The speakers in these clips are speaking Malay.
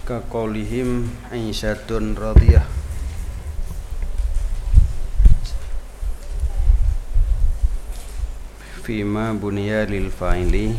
Kaqaulihim Aisyatun radhiyah fima buniya lil fa'ili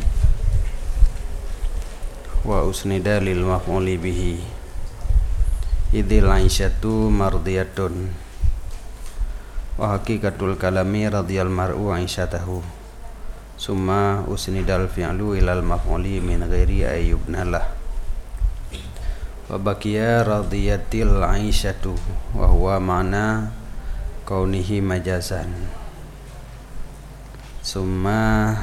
wa usnida lil maf'uli bihi idil Aisyatu mardiyatun wa haqiqatul kalami radhiyal mar'u Aisyatahu summa usnidal fi'lu ilal maf'uli min ghairi ayyubnalah wa baqiya radiyatil Aisyatu wa huwa ma'na kaunihi majazan summa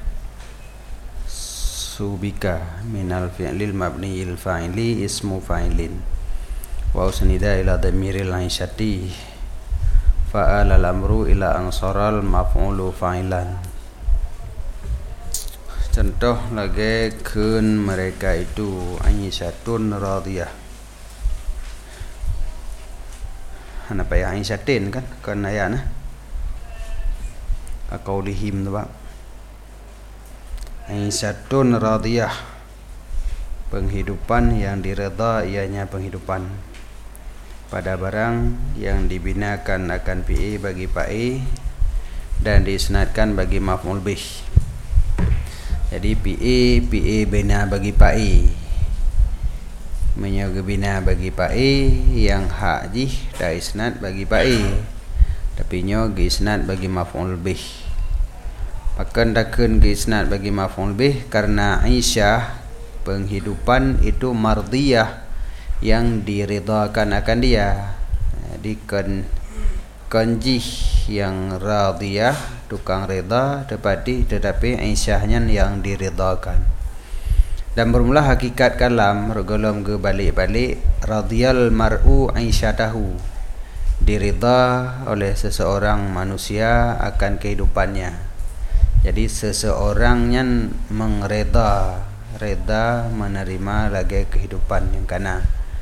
subika minal fi'lil mabniyil fa'ili ismu fa'ilin wa usnida ila dhamiril Aisyati fa'ala al-amru ila ansaral maf'ulu fa'ilan. Contoh lagi kun mereka itu Aisyatun radhiyah. Apa ya Aisyatin kan? Kan ayat Qaulihim tu Pak. Aisyatun radhiyah. Penghidupan yang diredha ianya penghidupan pada barang yang dibinakan akan fi'i bagi fa'i dan diisnadkan bagi maf'ul bih. Jadi PE bina bagi fa'i, menyoga bina bagi fa'i yang hak jih dah isnad bagi fa'i, tapi nyoga isnad bagi maf'ul bih. Pakan dakun isnad bagi maf'ul bih karena Aisyah penghidupan itu mardiyah yang diridhakan akan dia. Jadi kanjih yang radhiyah tukang reda tetapi Aisyahnya yang diridhakan. Dan bermula hakikat kalam regolom ke balik-balik radhiyal mar'u Aisyatahu, diridha oleh seseorang manusia akan kehidupannya. Jadi seseorangnya mengreda, reda menerima lagi kehidupan yang kana.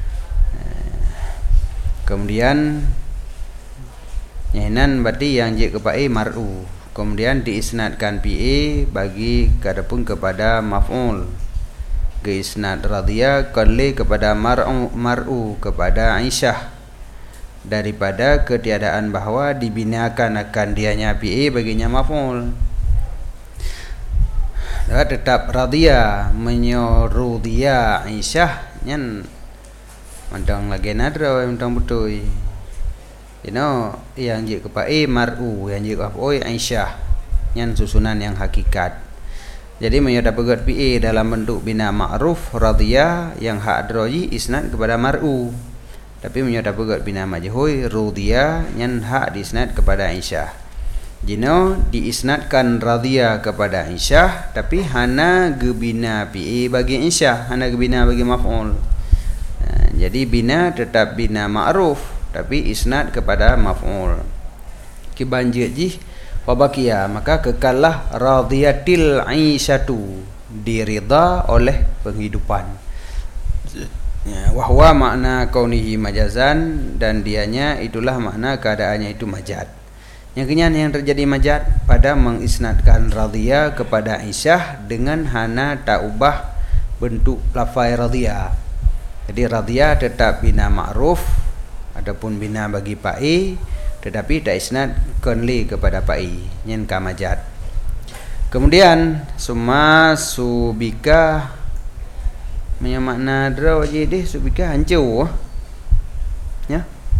Kemudian nyahinan berarti yang je kepa'i mar'u, kemudian diisnadkan PA bagi kadapun kepada maf'ul, ke isnad radhiyah kali kepada mar'u kepada Aisyah daripada ketiadaan bahawa dibinakan akan dianya PA baginya maf'ul. Tetap radhiyah menyuruh dia Aisyah nyan mandang lagi nadra mandang betul. Yang je kepa'i mar'u, yang je kepa'i Aisyah yang susunan yang hakikat. Jadi menyoda pegat PA dalam bentuk bina ma'ruf radhiyah yang hak adroji isnad kepada mar'u, tapi menyoda pegat bina majhul radhiyah yang hak diisnad kepada Aisyah. Jino diisnadkan radhiyah kepada Aisyah tapi hana gebina PA bagi Aisyah, hana gebina bagi maf'ul. Jadi bina tetap bina ma'ruf tapi isnad kepada maf'ul. Kibanjir jih wabakia, maka kekallah radhiyatil Aisyatu, diridha oleh penghidupan. Wahwa makna kaunihi majazan, dan dianya itulah makna keadaannya itu majaz. Yang kenyan yang terjadi majaz pada mengisnadkan radhiyah kepada Aisyah dengan hana tak ubah bentuk lafaz radhiyah. Jadi radhiyah tetap bina ma'ruf adapun bina bagi fa'i tetapi tak isnad konli kepada fa'i nyen ka majaz. Kemudian summa subika punya makna draw je deh, subika hancur ya.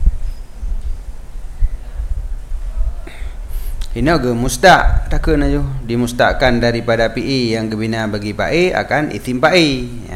Ini ke mustaq takkan aja dimustaqkan daripada fa'i yang gebina bagi fa'i akan isim fa'i.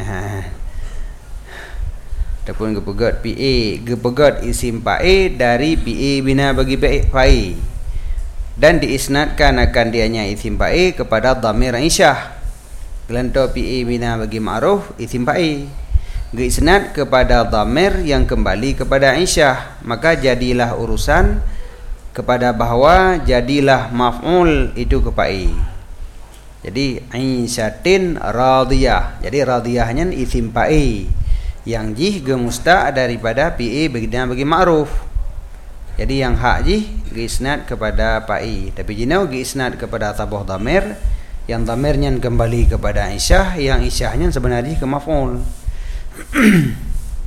Ataupun gepegat isim fa'i dari PA bina bagi fa'i dan diisnadkan akan dianya isim fa'i kepada dhamir Aisyah. Gelanto PA bina bagi ma'ruf isim fa'i geisnad kepada dhamir yang kembali kepada Aisyah, maka jadilah urusan kepada bahawa jadilah maf'ul itu ke fa'i. Jadi Aisyatin radhiyah, jadi radhiyahnya isim fa'i yang jih gemustaq daripada PA bagi ma'ruf. Jadi yang hak jih geisnad kepada fa'i, tapi jinau geisnad kepada tabah dhamir yang dhamirnya kembali kepada Aisyah, yang Aisyahnya sebenarnya ke maf'ul.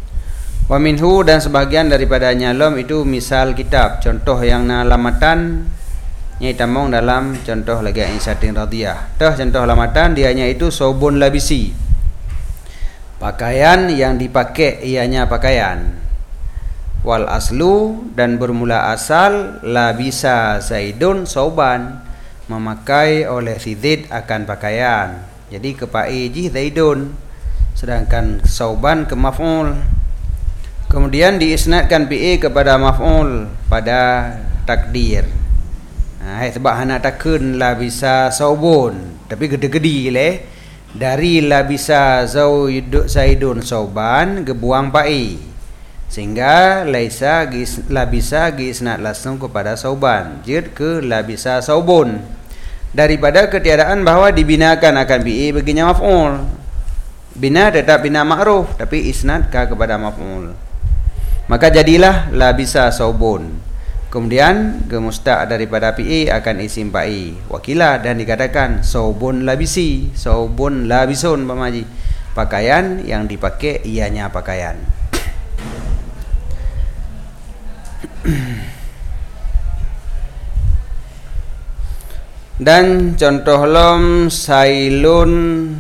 Wa minhu, dan sebagian daripadanya lam itu misal kitab, contoh yang na lamatan nyai tamong dalam contoh lagi insatin radiyah. Tah contoh lamatan dianya itu sobun labisi, pakaian yang dipakai ianya pakaian. Wal aslu, dan bermula asal labisa Zaidun sauban, memakai oleh si Zaid akan pakaian. Jadi kepai ji Zaidun, sedangkan sauban ke maf'ul. Kemudian diisnadkan PA kepada maf'ul pada takdir. Sebab hana takun la bisa saubun, tapi gede-gede le dari la bisa zaidun sauban gebuang pai, sehingga laisa la bisa gisnad langsung kepada sauban, jid ke la bisa saubun, daripada ketiadaan bahwa dibinakan akan PA baginya maf'ul. Bina tetap bina ma'ruf, tapi isnad kepada maf'ul, maka jadilah la bisa saubun. Kemudian gemustaq daripada PA akan isim pa'i wakilah, dan dikatakan saubun labisi, saubun labisun pamaji, pakaian yang dipakai ianya pakaian. Dan contoh lom sailun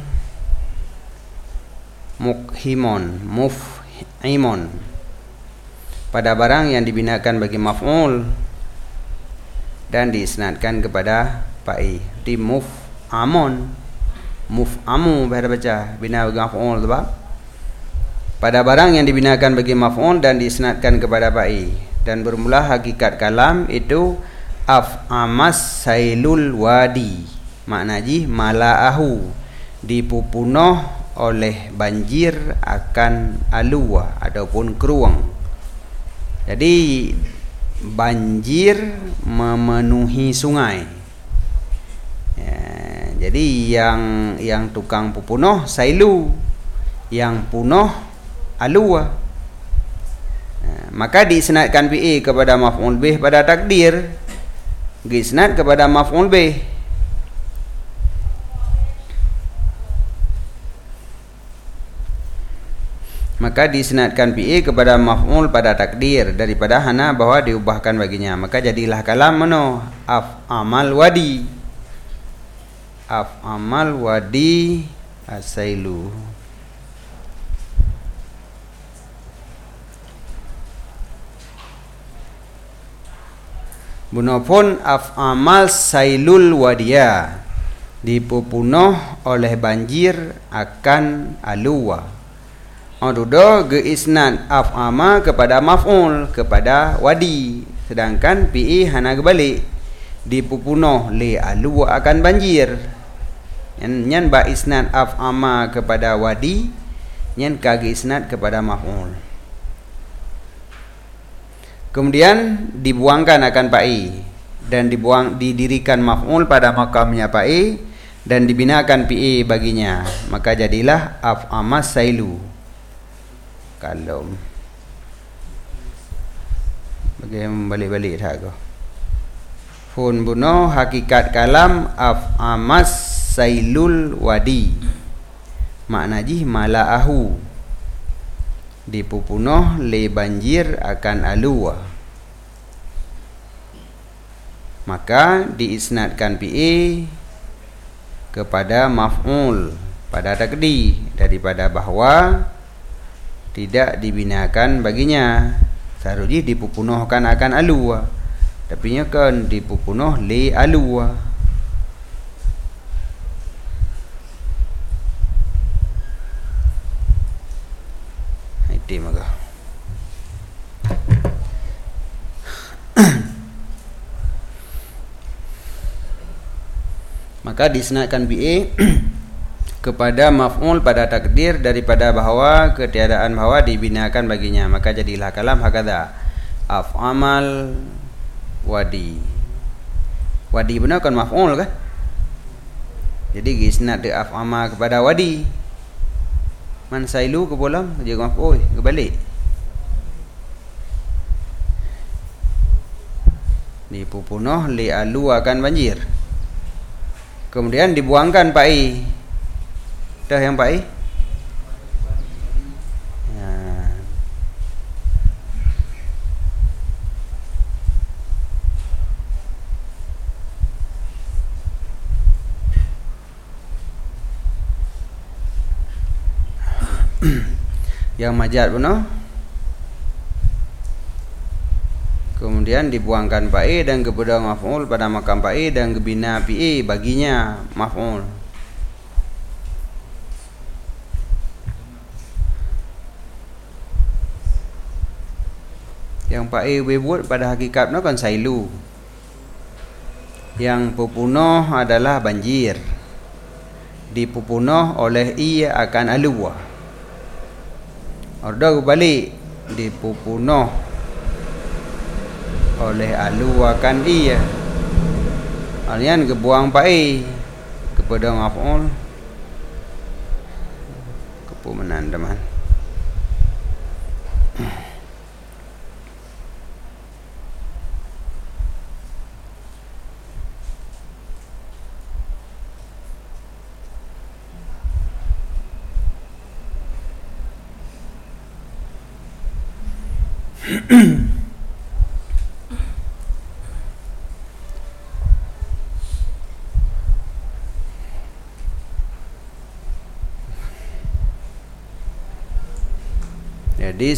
mufhimon pada barang yang dibinakan bagi maf'ul dan diisnadkan kepada fa'i. Di muf'amu bahasa baca bina bagi maf'ul, pada barang yang dibinakan bagi maf'ul dan diisnadkan kepada fa'i. Dan bermula hakikat kalam itu af'amas sailul wadi, maknanya mala'ahu, dipupunuh oleh banjir akan aluwa ataupun keruang. Jadi banjir memenuhi sungai. Jadi yang tukang pupunuh sailu, yang punuh aluwa. Maka diisnadkan PA kepada maf'ul bih pada takdir, diisnad kepada maf'ul bih. Maka disenatkan PA kepada maf'ul pada takdir, daripada hana bahwa diubahkan baginya. Maka jadilah kalam mano af'amal wadi, af'amal wadi asailu. Bunopun af'amal sailul wadiya, dipupunuh oleh banjir akan aluwa. Adudo ge isnad af'ama kepada maf'ul kepada wadi, sedangkan PA hana gebalik, dipupunuh li alu akan banjir. Nyan ba isnad af'ama kepada wadi, nyan kage isnad kepada maf'ul. Kemudian dibuangkan akan PA dan didirikan maf'ul pada makamnya PA dan dibinakan PA baginya, maka jadilah af'ama sailu. Kalau bagaimana balik-balik tak kau? Fun bunuh hakikat kalam af'amas sailul wadi, maknanya mala'ahu, dipupunuh le banjir akan aluwa. Maka diisnadkan PA kepada maf'ul pada takdir, daripada bahwa tidak dibinakan baginya, saruji dipupunuhkan akan aluwa, tapi nya kan dipupunuh li aluwa. Itu maka maka disenatkan BA kepada maf'ul pada takdir, daripada bahwa ketiadaan bahwa dibinakan baginya, maka jadilah kalam hakadha af'amal wadi. Wadi benar kan maf'ul kan? Jadi isnad de af'ama kepada wadi. Man sailu ke bolam je maf'ul ke balik. Dipupunuh li alu akan banjir. Kemudian dibuangkan pai. Dah yang baik. yang majad benar. Kemudian dibuangkan fa'i dan kepada maf'ul pada makam fa'i dan gebina fi'i baginya maf'ul. Yang fa'i webut pada hakikatnya kan sailu. Yang pupunoh adalah banjir. Dipupunoh oleh ia akan aluwa. Ordo balik dipupunoh oleh alu akan dia. Alian kebuang pai kepada maf'ul kepumenan teman. Jadi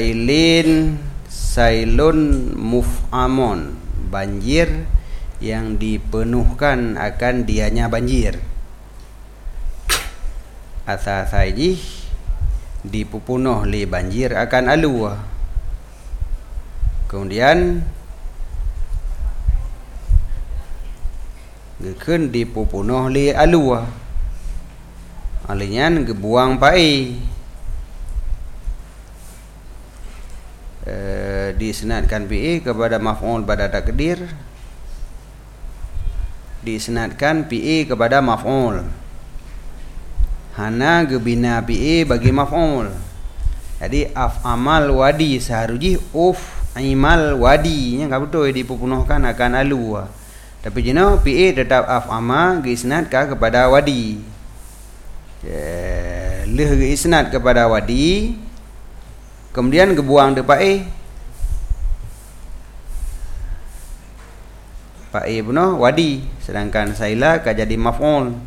sailun muf'amon, banjir yang dipenuhkan akan dianya banjir. Asasaiji dipupunuh li banjir akan aluwa. Kemudian gekeun dipupunuh li aluwa. Alinyan gebuang pai. Disenatkan PE kepada maf'ul pada takdir, disenatkan PE kepada maf'ul. Hana gebina PE bagi maf'ul. Jadi af'amal wadi seharusnya imal wadi nya enggak betul dipupunuhkan akan alu. Tapi jeno PE tetap af'ama geisnatkan kepada wadi. Leh geisnat kepada wadi. Kemudian kebuang de pa'i benar wadi, sedangkan saila ka jadi maf'ul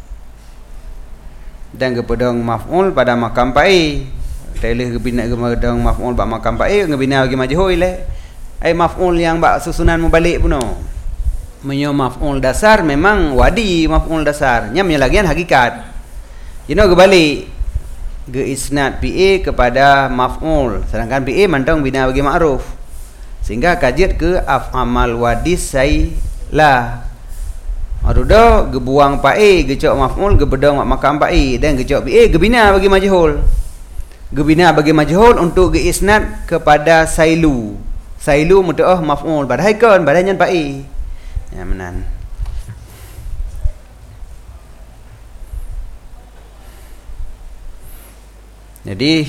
dan kepedang maf'ul pada makam pa'i. Teleh gebina kepedang maf'ul pada makam pa'i ngebina bagi majhul le. Maf'ul yang bak susunan mubalik benar. Menyo maf'ul dasar memang wadi maf'ul dasar, nya menyalagian hakikat. Kebalik geisnad PE kepada maf'ul, sedangkan PE mantong bina bagi ma'ruf, sehingga kajiat ke af'amal wadis saila. Arudo gebuang pa'i gecok maf'ul gebedong makam pa'i dan gecok PE gebina bagi majhul. Gebina bagi majhul untuk geisnad kepada sailu. Sailu mutoh maf'ul pada haikon badannya pa'i. Ya menan. Jadi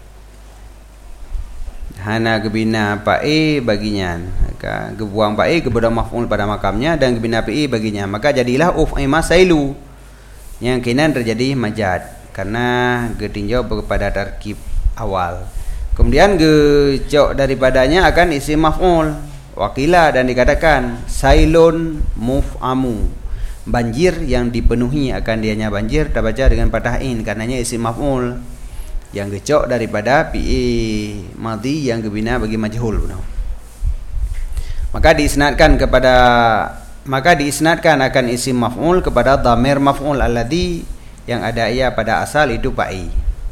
hana gebina pa'i baginya, maka gebuang pa'i kepada maf'ul pada makamnya dan gebina pa'i baginya, maka jadilah uf'ima sailu yang kinan terjadi majad karena getinjau kepada tarkib awal. Kemudian gecok daripadanya akan isi maf'ul wakila dan dikatakan sailun muf'amu, banjir yang dipenuhi akan dianya banjir, terbaca dengan patahin karenanya isi maf'ul yang gecok daripada PE madhi yang gebina bagi majhul. Maka diisnadkan akan isim maf'ul kepada dhamir maf'ul alladhi yang ada ia pada asal itu pa'i.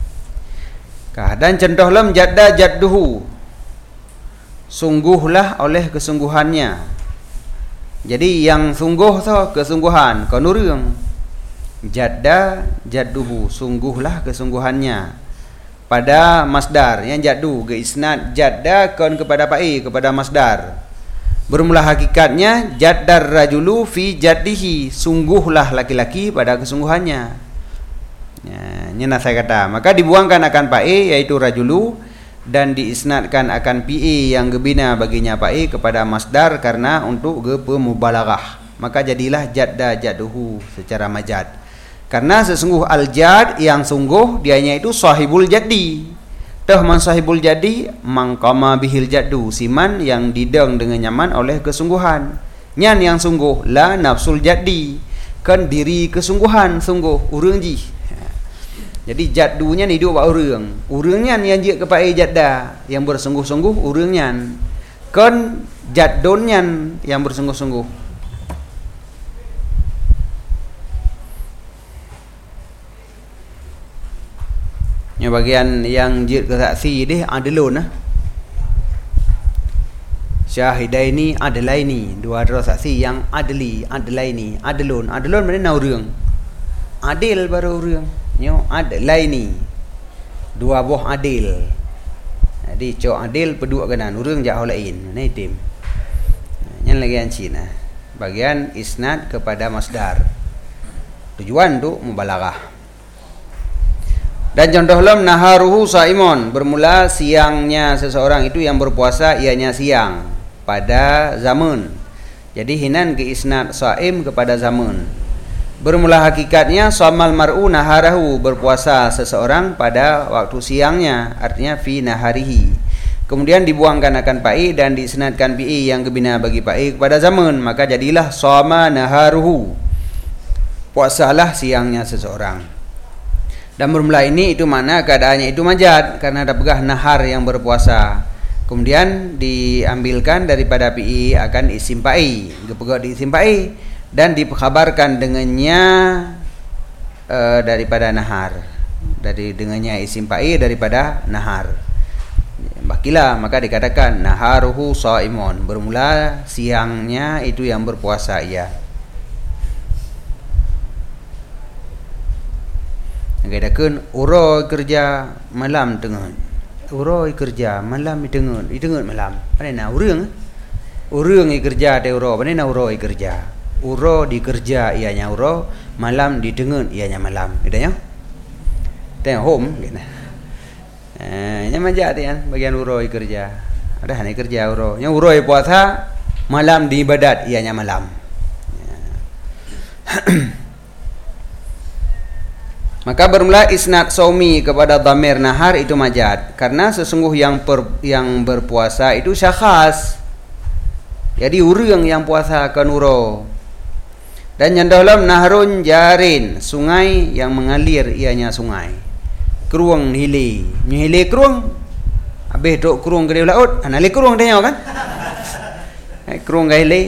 Dan contoh lam jadda jadduhu, sungguhlah oleh kesungguhannya. Jadi yang sungguh tu kesungguhan, konurung jadda jadduhu, sungguhlah kesungguhannya. Pada masdar yang jaddu geisnad jadda kon kepada pa'i kepada masdar. Bermula hakikatnya jaddar rajulu fi jaddihi, sungguhlah laki-laki pada kesungguhannya. Ya, ini saya kata. Maka dibuangkan akan pa'i yaitu rajulu dan diisnadkan akan PE yang gebina baginya pa'i kepada masdar karena untuk pemubalaghah. Maka jadilah jadda jadduhu secara majad. Karena sesungguh al-jad yang sungguh dianya itu sahibul jadi. Tah man sahibul jadi mangkama bihil jaddu, siman yang dideng dengan nyaman oleh kesungguhan. Nyan yang sungguh la nafsul jadi, kan diri kesungguhan sungguh urang ji. Jadi jaddunya ni duk buat urang. Urangnya yang je kepada jadda yang bersungguh-sungguh urangnya. Kon jaddonnya yang bersungguh-sungguh. Yang bagian yang je ke saksi dia adlun lah. Syahidaini adlaini, dua orang saksi yang adlaini, adlun mana urang. Adil baru urang. Nyo adlaini. Dua buah adil. Jadi cok adil pedua kanan urang jauh lain. Nah itim. Yang lagi yang Cina. Bagian isnad kepada masdar. Tujuan tu mubalaghah. Dan contoh lam naharuhu saimun, bermula siangnya seseorang itu yang berpuasa ianya siang pada zaman. Jadi hinan ke isnad saim kepada zaman. Bermula hakikatnya samal mar'u naharahu, berpuasa seseorang pada waktu siangnya, artinya fi naharihi. Kemudian dibuangkan akan pa'i dan diisnadkan pi'i yang kebina bagi pa'i kepada zaman, maka jadilah sama naharuhu, puasalah siangnya seseorang. Dan bermula ini itu mana keadaannya itu majad, karena ada pegah nahar yang berpuasa. Kemudian diambilkan daripada pi'i akan isim pa'i, gepegah di isim pa'i, dan dikabarkan dengannya daripada nahar, dari dengannya isim pa'i daripada nahar. Bakilah maka dikatakan naharuhu shaimun, bermula siangnya itu yang berpuasa ia. Katakan uroi kerja malam tengah, uroi kerja malam tengah malam. Mana nak urang kerja de uro, mana nak uroi kerja. Uro dikerja ianya uro, malam di tengah ianya malam. Gitu ya. Tengok home gitu. Nya majak tu kan bagian uroi kerja. Ada hanya kerja uro. Nya uroi puasa, malam di ibadat ianya malam. Maka bermula isnad saumi kepada dhamir nahar itu majad, karena sesungguh yang berpuasa itu syakhas. Jadi urang yang puasa akan uro. Dan yang dalam nahrun jarin, sungai yang mengalir ianya sungai. Keruang hile, hile keruang. Habis dok keruang ke laut, anale keruang dia kan? Keruang ke hile.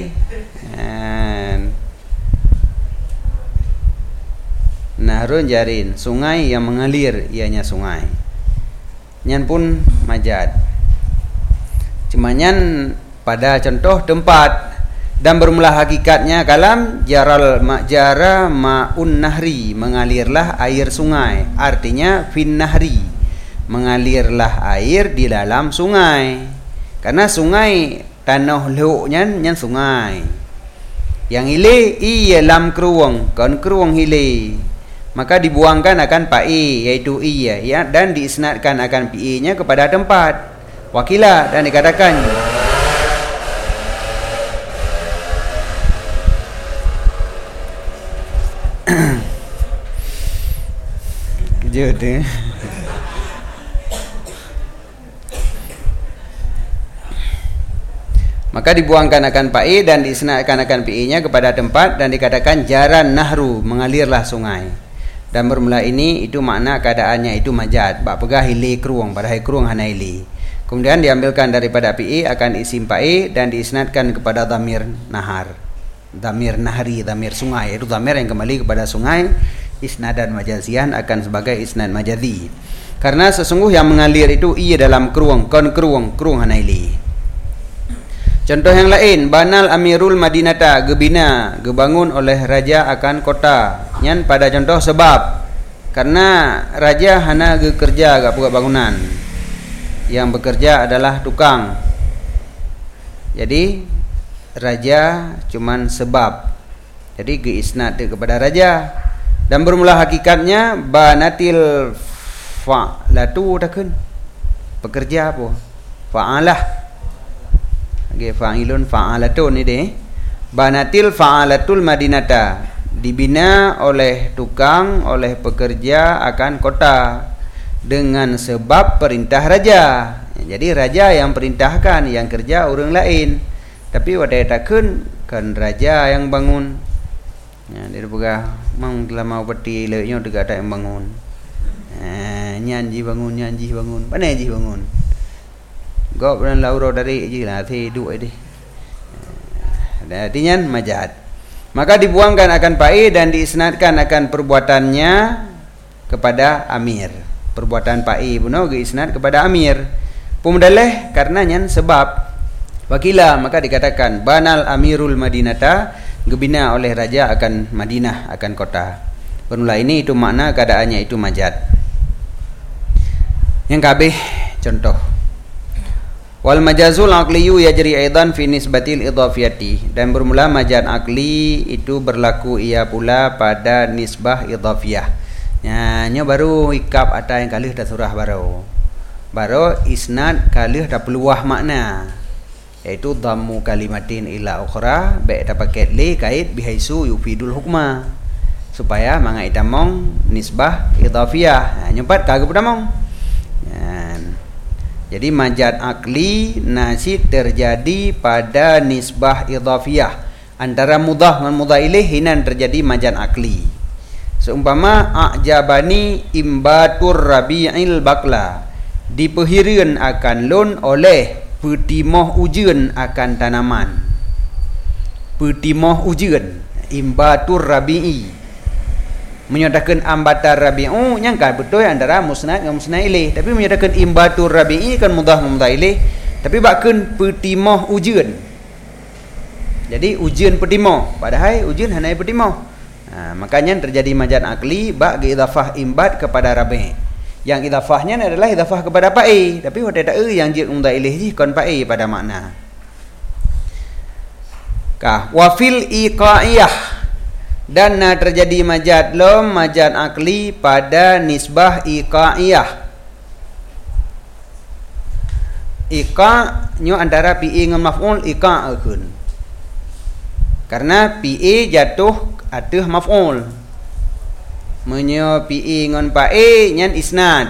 Nahrun jarin, sungai yang mengalir ianya sungai. Nyan pun majad. Cuma nyan pada contoh tempat. Dan bermula hakikatnya kalam jaral majara ma'un nahri, mengalirlah air sungai. Artinya fin nahri, mengalirlah air di dalam sungai. Karena sungai tanah leuknya nyan sungai. Yang hile iya lam keruang, kan keruang hile. Maka dibuangkan akan pa'i, yaitu iya ya, dan diisnadkan akan pi'i-nya kepada tempat. Wakilah dan dikatakan jodoh. Maka dibuangkan akan pa'i dan diisnadkan akan pi'i-nya kepada tempat dan dikatakan jaran nahru, mengalirlah sungai. Dan bermula ini itu makna keadaannya itu majad, bak pegah hili keruang, padahal keruang hana hili. Kemudian diambilkan daripada pi'i akan isim pa'i dan diisnadkan kepada dhamir nahar, dhamir nahri, dhamir sungai, itu dhamir yang kembali kepada sungai. Isnadan majazian akan sebagai isnad majazi, karena sesungguh yang mengalir itu ia dalam keruang, kon keruang hana hili. Contoh yang lain, banal amirul madinata, gebina, gebangun oleh raja akan kota. Nyan pada contoh sebab, karena raja hana kerja gak buat bangunan, yang bekerja adalah tukang. Jadi raja cuman sebab, jadi ke isnad kepada raja. Dan bermula hakikatnya banatil fa'latu takun, pekerja apa? Fa'alah. Okay, fa'ilun fa'alatun ni deh. Banatil fa'alatul madinata, dibina oleh tukang, oleh pekerja akan kota dengan sebab perintah raja. Jadi raja yang perintahkan, yang kerja orang lain. Tapi wadai takun kan raja yang bangun. Ya, dia pegah mang telah mau peti leuknya dekat ada yang bangun. Nyan ji bangun. Pandai ji bangun. Gop dan lauro dari je lah thi duit dia. Artinya majad. Maka dibuangkan akan pa'i dan diisnadkan akan perbuatannya kepada amir. Perbuatan pa'i puno diisnad kepada amir. Pemudaleh karena nyan sebab wakila maka dikatakan banal amirul madinata gebina oleh raja akan Madinah akan kota. Penula ini itu makna keadaannya itu majad. Yang kabeh contoh. Wal majazul aqliyu yajri aidan fi nisbatil idhafiyati, dan bermula majaz akli itu berlaku ia pula pada nisbah idhafiyah. Nya baru ikap ada yang kalih dah surah baru isnad kalih dah peluah makna, yaitu dhammu kalimatin ila ukhra ba dah paket li kait bihaisu yufidul hukma, supaya mangai tamong nisbah idhafiyah. Nyempat kagak pedamong. Jadi majaz akli nasi terjadi pada nisbah idhafiyah antara mudhaf dengan mudhaf ilaih, hinan terjadi majaz akli. Seumpama a'jabani imbatur rabi'il bakla, dipehirieun akan lun oleh petimoh ujeun akan tanaman. Petimoh ujeun imbatur rabi'i menyatakan ambatar rabi'u nyangka betul antara musnad dengan musnad ilaih, tapi menyatakan imbatur rabi'i kan mudhaf mudhaf ilaih, tapi bakkeun petimoh ujeun. Jadi ujeun petimoh padahal ujeun hanai petimoh. Makanya terjadi majaz akli bak idhafah imbat kepada rabi'. Yang idhafahnya adalah idhafah kepada pa'i, tapi pada yang je mudhaf ilaih ji kon pa'i pada makna. Wa fil iqa'iyah, dan terjadi majaz lom majaz akli pada nisbah iqa'iyah. Iqa' nyu antara pi'i dengan maf'ul iqa'keun. Karena pi'i jatuh atuh maf'ul. Menyo pi'i dengan pa'i nyan isnad.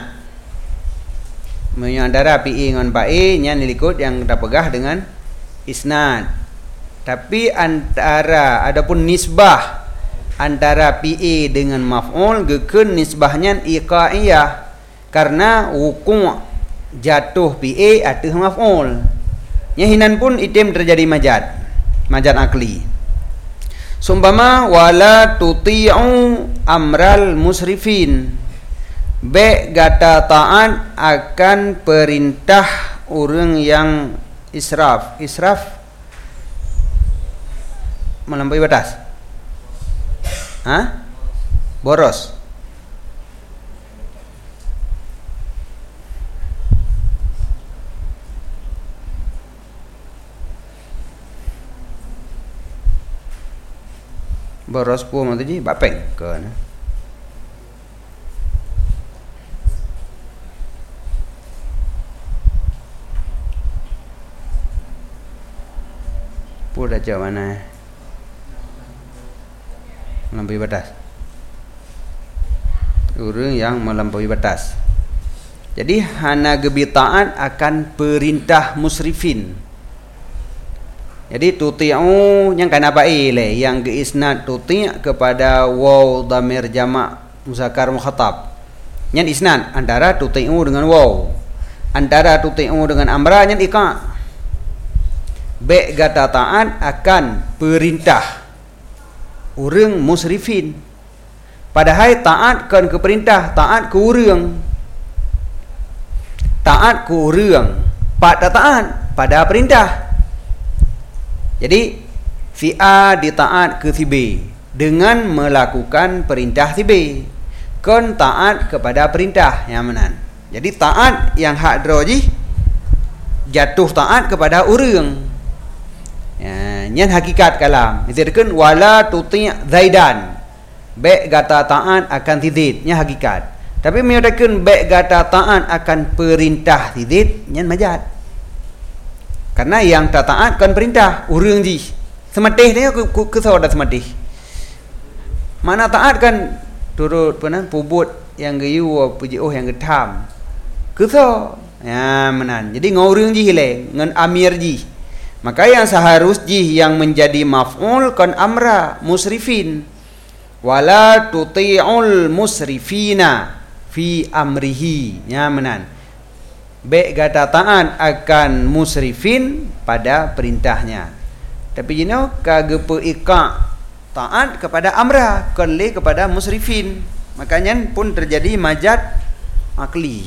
Menyo antara pi'i dengan pa'i nyan likut yang terpegah dengan isnad. Tapi antara adapun nisbah antara PA dengan maf'ul gekeun nisbahnya iqa'iyah, karena wuku' jatuh PA atuh maf'ul. Nya hinan pun item terjadi majaz akli. Sumpama wala tuti'u amral musrifin, be gata ta'at akan perintah orang yang israf melampaui batas. Boros. Boros pu mah tadi bapeng ke na. Pu dah jauh mana? Melampaui batas. Orang yang melampaui batas. Jadi hana gebitaat akan perintah musrifin. Jadi tuti'u yang kana ba'i le, yang geisnad tuti' kepada waw dhamir jamak muzakkar mukhatab. Yang isnad antara tuti'u dengan waw, antara tuti'u dengan amra yang iqa'. Be gata ta'at akan perintah orang musrifin. Padahal taat kan ke perintah, taat ke orang. Taat ke orang pada taat pada perintah. Jadi si A ditaat ke si B dengan melakukan perintah si B, kan taat kepada perintah yang menan. Jadi taat yang hak droji jatuh taat kepada orang. Nyan hakikat kalam dikatakan wala tuti' zaidan, be gata taat akan tidid nya hakikat, tapi menyatakan be gata taat akan perintah tidid nyan majaz, karena yang tak taat kan perintah urang ji sematih dia ke saudara sematih, mana taat kan turut penan pubut yang geyu puji yang getam ke so ya menan. Jadi ngurang ji hile ngan amir ji. Maka yang seharusnya yang menjadi maf'ul kan amra musrifin. Wala tuti'ul musrifina fi amrihi nya menan. Baik kata taat akan musrifin pada perintahnya. Tapi kagepe iqa taat kepada amra, kali kepada musrifin. Makanya pun terjadi majad akli.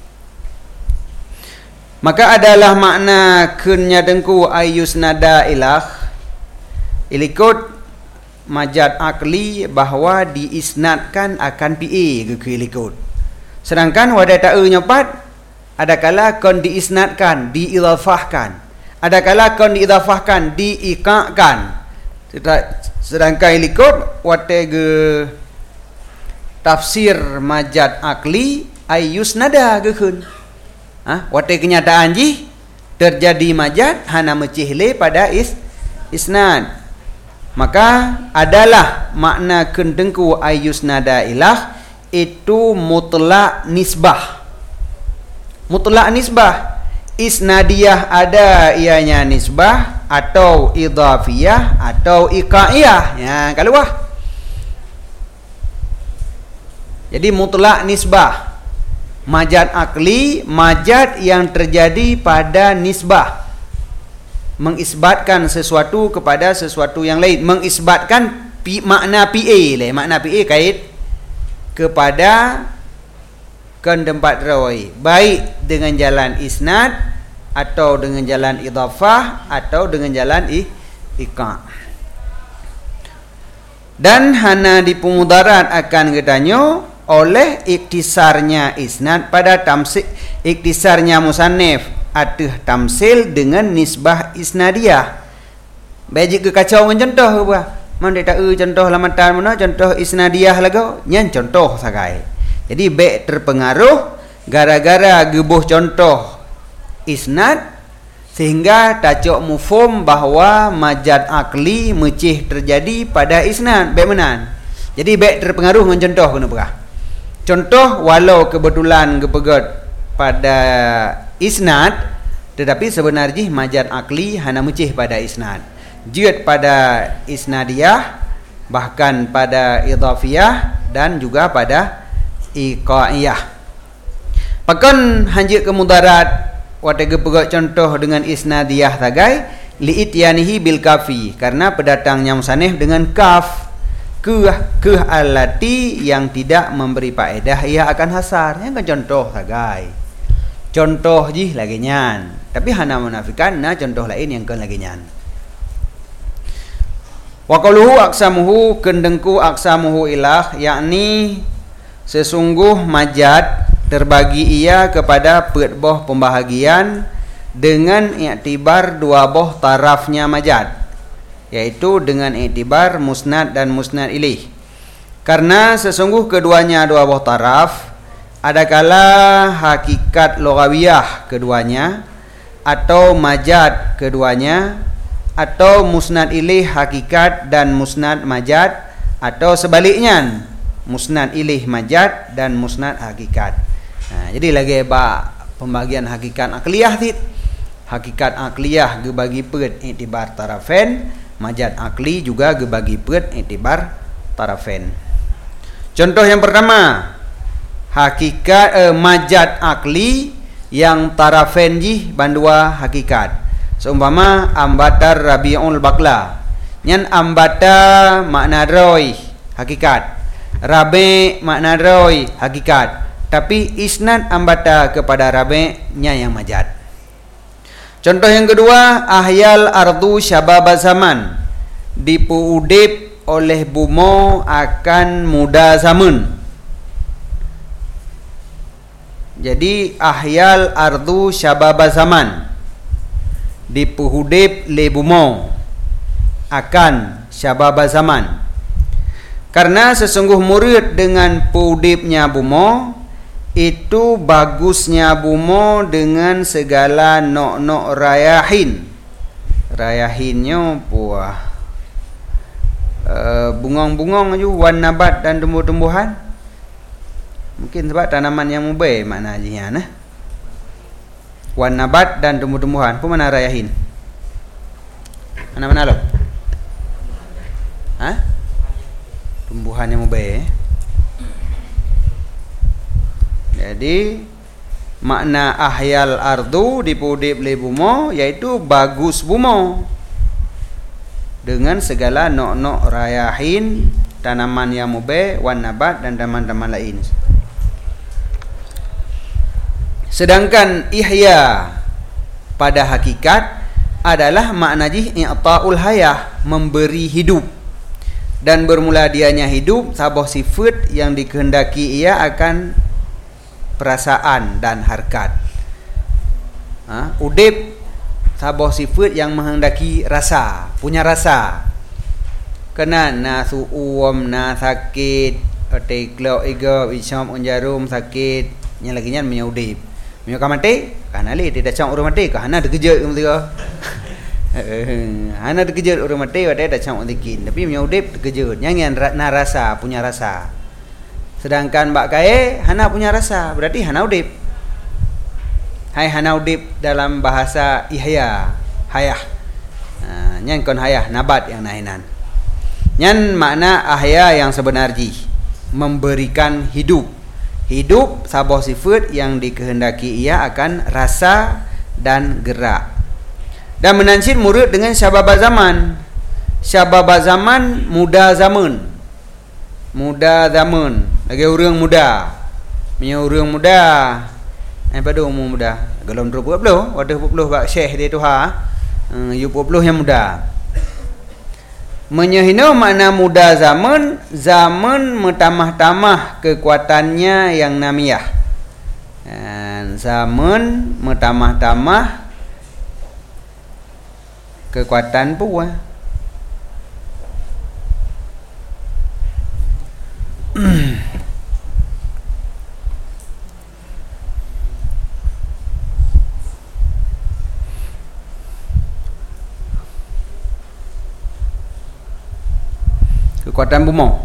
Maka adalah makna kunnya dengku ayusnada ilah ilikut majad akli bahwa diisnadkan akan PA ke ilikut. Sedangkan wadah ta'u nyopat ada kala kon diisnadkan, diidhafahkan. Ada kala kon diidhafahkan, diiqakan. Sedangkan ilikut wadah tafsir majad akli ayusnada gekun. Watai kenyataan ji terjadi majad hana mencihle pada isnad. Maka adalah makna kendengku ayusnada ilah itu mutlak nisbah. Mutlak nisbah. Isnadiyah ada ianya nisbah atau idhafiyah atau iqaiyah. Ya, keluar. Jadi mutlak nisbah, majad akli, majad yang terjadi pada nisbah, mengisbatkan sesuatu kepada sesuatu yang lain, mengisbatkan makna PA lah, makna PA kait kepada tempat rawi, baik dengan jalan isnad atau dengan jalan idhafah atau dengan jalan iqa. Dan hana di pemudarat akan gedanyo oleh iktisarnya isnad pada tamsil, iktisarnya musannif atau tamsil dengan nisbah isnadiyah. Baik ke kacau dengan contoh apa? Mana tak contoh lamatan mana contoh isnadiyah lagu? Nyan contoh sagai. Jadi baik terpengaruh gara-gara gebuh contoh isnad sehingga tacok mufhum bahawa majad akli mecih terjadi pada isnad baik menan. Jadi baik terpengaruh dengan contoh kena berah. Contoh walau kebetulan kepegat pada isnad tetapi sebenarnya majad akli hana mecih pada isnad. Jid pada isnadiyah, bahkan pada idhafiyah dan juga pada iqaiyah. Pakan hanjit kemudarat watege pegat contoh dengan isnadiyah tagai liityanihi bil kafi, karena pendatangnya musannif dengan kaf ke alati yang tidak memberi faedah ia akan hasar. Yang kan contoh tagai contoh jih lagi nyan, tapi hana menafikan nah contoh lain yang kan lagi nyan. Wa qaluhu aqsamuhu kendengku aqsamuhu ilah, yakni sesungguh majad terbagi ia kepada boh pembahagian dengan iktibar dua boh tarafnya majad, yaitu dengan iktibar musnad dan musnad ilaih. Karena sesungguh keduanya dua boh taraf, adakala hakikat lugawiyah keduanya atau majad keduanya, atau musnad ilaih hakikat dan musnad majad, atau sebaliknya musnad ilaih majad dan musnad hakikat. Nah, jadi lagi pembagian hakikat akliyah tit. Hakikat akliyah gebagi pet iktibar tarafen, majad akli juga gebagi pet iktibar tarafen. Contoh yang pertama, hakikat majad akli yang tarafen jih bandua hakikat. Seumpama ambatar Rabiul Baqla, nyan ambata makna roy hakikat, rabi makna roy hakikat, tapi isnad ambata kepada rabi nya yang majad. Contoh yang kedua, ahyal ardu syababa zaman, dipuudip oleh bumo akan muda zaman. Jadi ahyal ardu syababa zaman, dipuhudip le bumo akan syababa zaman. Karena sesungguh murid dengan puudipnya bumo, itu bagusnya bumo dengan segala nok-nok rayahin. Rayahinnya buah bungong-bungong aja, wan nabat dan tumbuh-tumbuhan. Mungkin sebab tanaman yang mubai makna aja nah. Wan nabat dan tumbuh-tumbuhan pun mana rayahin? Mana-mana lo? Hah? Tumbuhan yang mubai. Jadi makna ahyal ardu dipudip le bumo yaitu bagus bumo dengan segala nok-nok rayahin, tanaman yang mubah, wan nabat dan tanaman-tanaman lain. Sedangkan ihya pada hakikat adalah makna i'ta'ul hayah, memberi hidup. Dan bermula dianya hidup sabah sifat yang dikehendaki ia akan perasaan dan harkat. Udip sabah sifat yang menghendaki rasa, punya rasa. Kena na su'uam na sakit, teklo ego isyam unjarum sakit, yang lagi nyan punya udip. Punya kamati, kana li tidak cang urang mati, kana dekejut kemudian. Hana dekejut urang mati, ada tak cang untikin. Tapi punya udip dekejut, yang na rasa, punya rasa. Sedangkan bak kae hana punya rasa, berarti hana udip. Hai hana udip dalam bahasa ihya, hayah. Nyan kon hayah nabat yang nainan. Nyan makna ahya yang sebenarnya, memberikan hidup. Hidup sabah sifat yang dikehendaki ia akan rasa dan gerak. Dan menansir murid dengan syabab zaman. Syabab zaman, muda zaman. Muda zaman, lagi orang muda. Punya orang muda. Pada umur muda. Gelom 20, wadah 20 bak syekh dia tu ha. 20 yang muda. Menyehina makna muda zaman, zaman metamah-tamah kekuatannya yang namiyah. Zaman metamah-tamah kekuatan pun. Kekuatan bumo.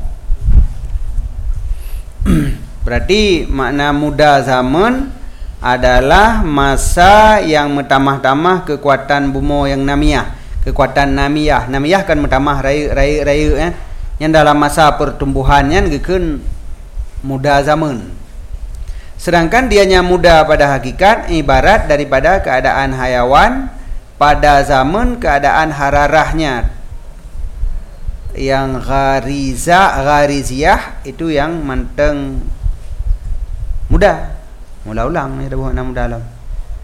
Berarti makna muda zaman adalah masa yang metamah-tamah kekuatan bumo yang namiyah. Kekuatan namiyah. Namiyah kan metamah raya yang dalam masa pertumbuhannya gekeun muda zaman. Sedangkan dianya muda pada hakikat ibarat daripada keadaan hayawan pada zaman keadaan hararahnya. Yang ghariziyah itu yang menteng muda. Mula ulang ni dah buat nama muda alam.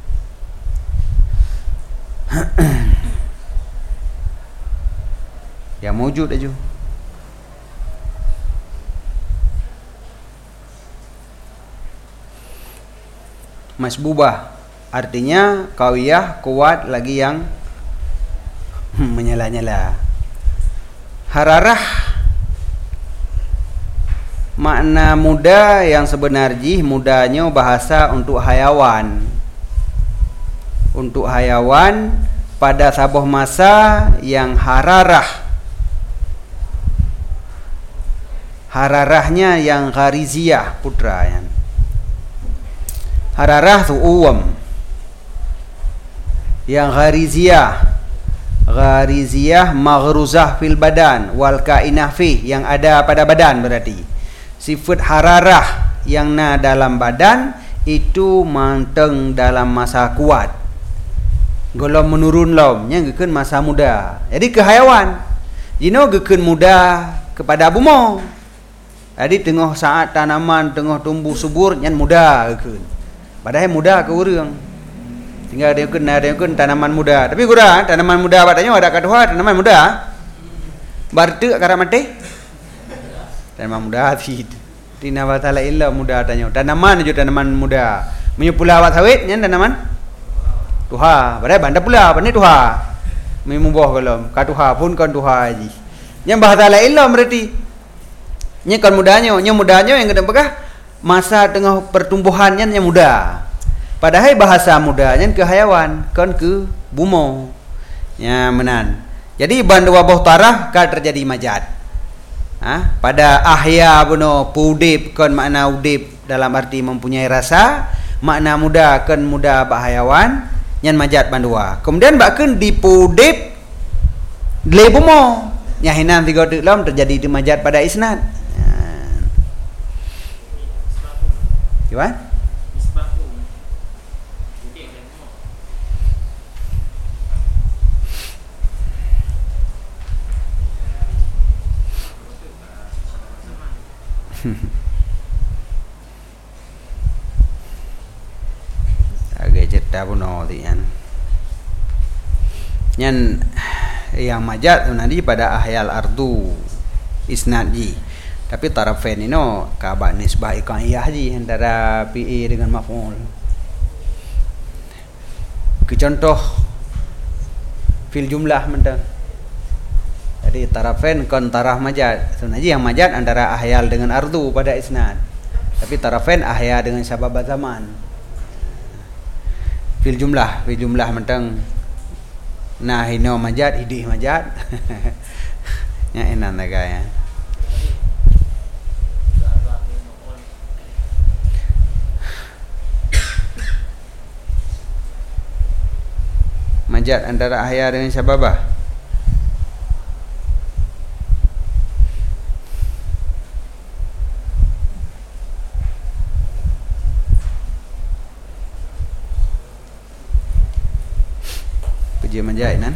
Yang wujud aja. Masbubah artinya kawiyah, kuat lagi yang menyala-nyala. Hararah makna muda yang sebenarnya mudanya bahasa untuk hayawan. Untuk hayawan pada sabah masa yang hararah. Hararahnya yang ghariziyah putra yang. Hararah tu uwam. Yang ghariziyah maghruzah fil badan wal kainah fi, yang ada pada badan. Berarti sifat hararah yang na dalam badan itu manteng dalam masa kuat, golom menurun lom yang gekeun masa muda. Jadi ke hayawan jino gekeun muda kepada bumo. Jadi tengah saat tanaman tengah tumbuh subur nyan muda gekeun, padahal muda ke urang. Tinggal dia kun tanaman muda. Tapi gura tanaman muda batanya ada kaduha tanaman muda. Bartu akara mate. Tanaman muda tina batala illa muda tanya. Tanaman je tanaman muda. Menyu pula awat sawit nyan tanaman tuha. Badai banda pula pani tuha. Menyu boh kolom. Katuha pun kan tuha aji. Nyan batala illa berarti. Nya kan mudanya yang gedang pegah masa tengah pertumbuhannya yang muda. Padahal bahasa mudanya ke hayawan, kan ke bumo. Ya menan. Jadi bandu wabah tarah kan terjadi majad. Pada ahya buno pudip kan makna udip dalam arti mempunyai rasa, makna muda kan muda bah hayawan, nyan majad bandua. Kemudian bahkan di pudip le bumo. Nyahinan tiga dalam terjadi di majad pada isnad. Gimana? Agak cerita pun kan. Yang majad nanti pada ahyal ardu isnad ji. Tapi tarafain ini kabar nisbah ikan iyah ji antara PA dengan maf'ul. Contoh fil jumlah mentang. Jadi tarafain kon taraf majad. Sebenarnya yang majad antara ahyal dengan ardu pada isnad. Tapi tarafain ahya dengan sabab zaman. Fil jumlah mentang nah hino majad idih majad. Ya enak naga ya. Majad antara ahya dengan sababah. Puji majad nan.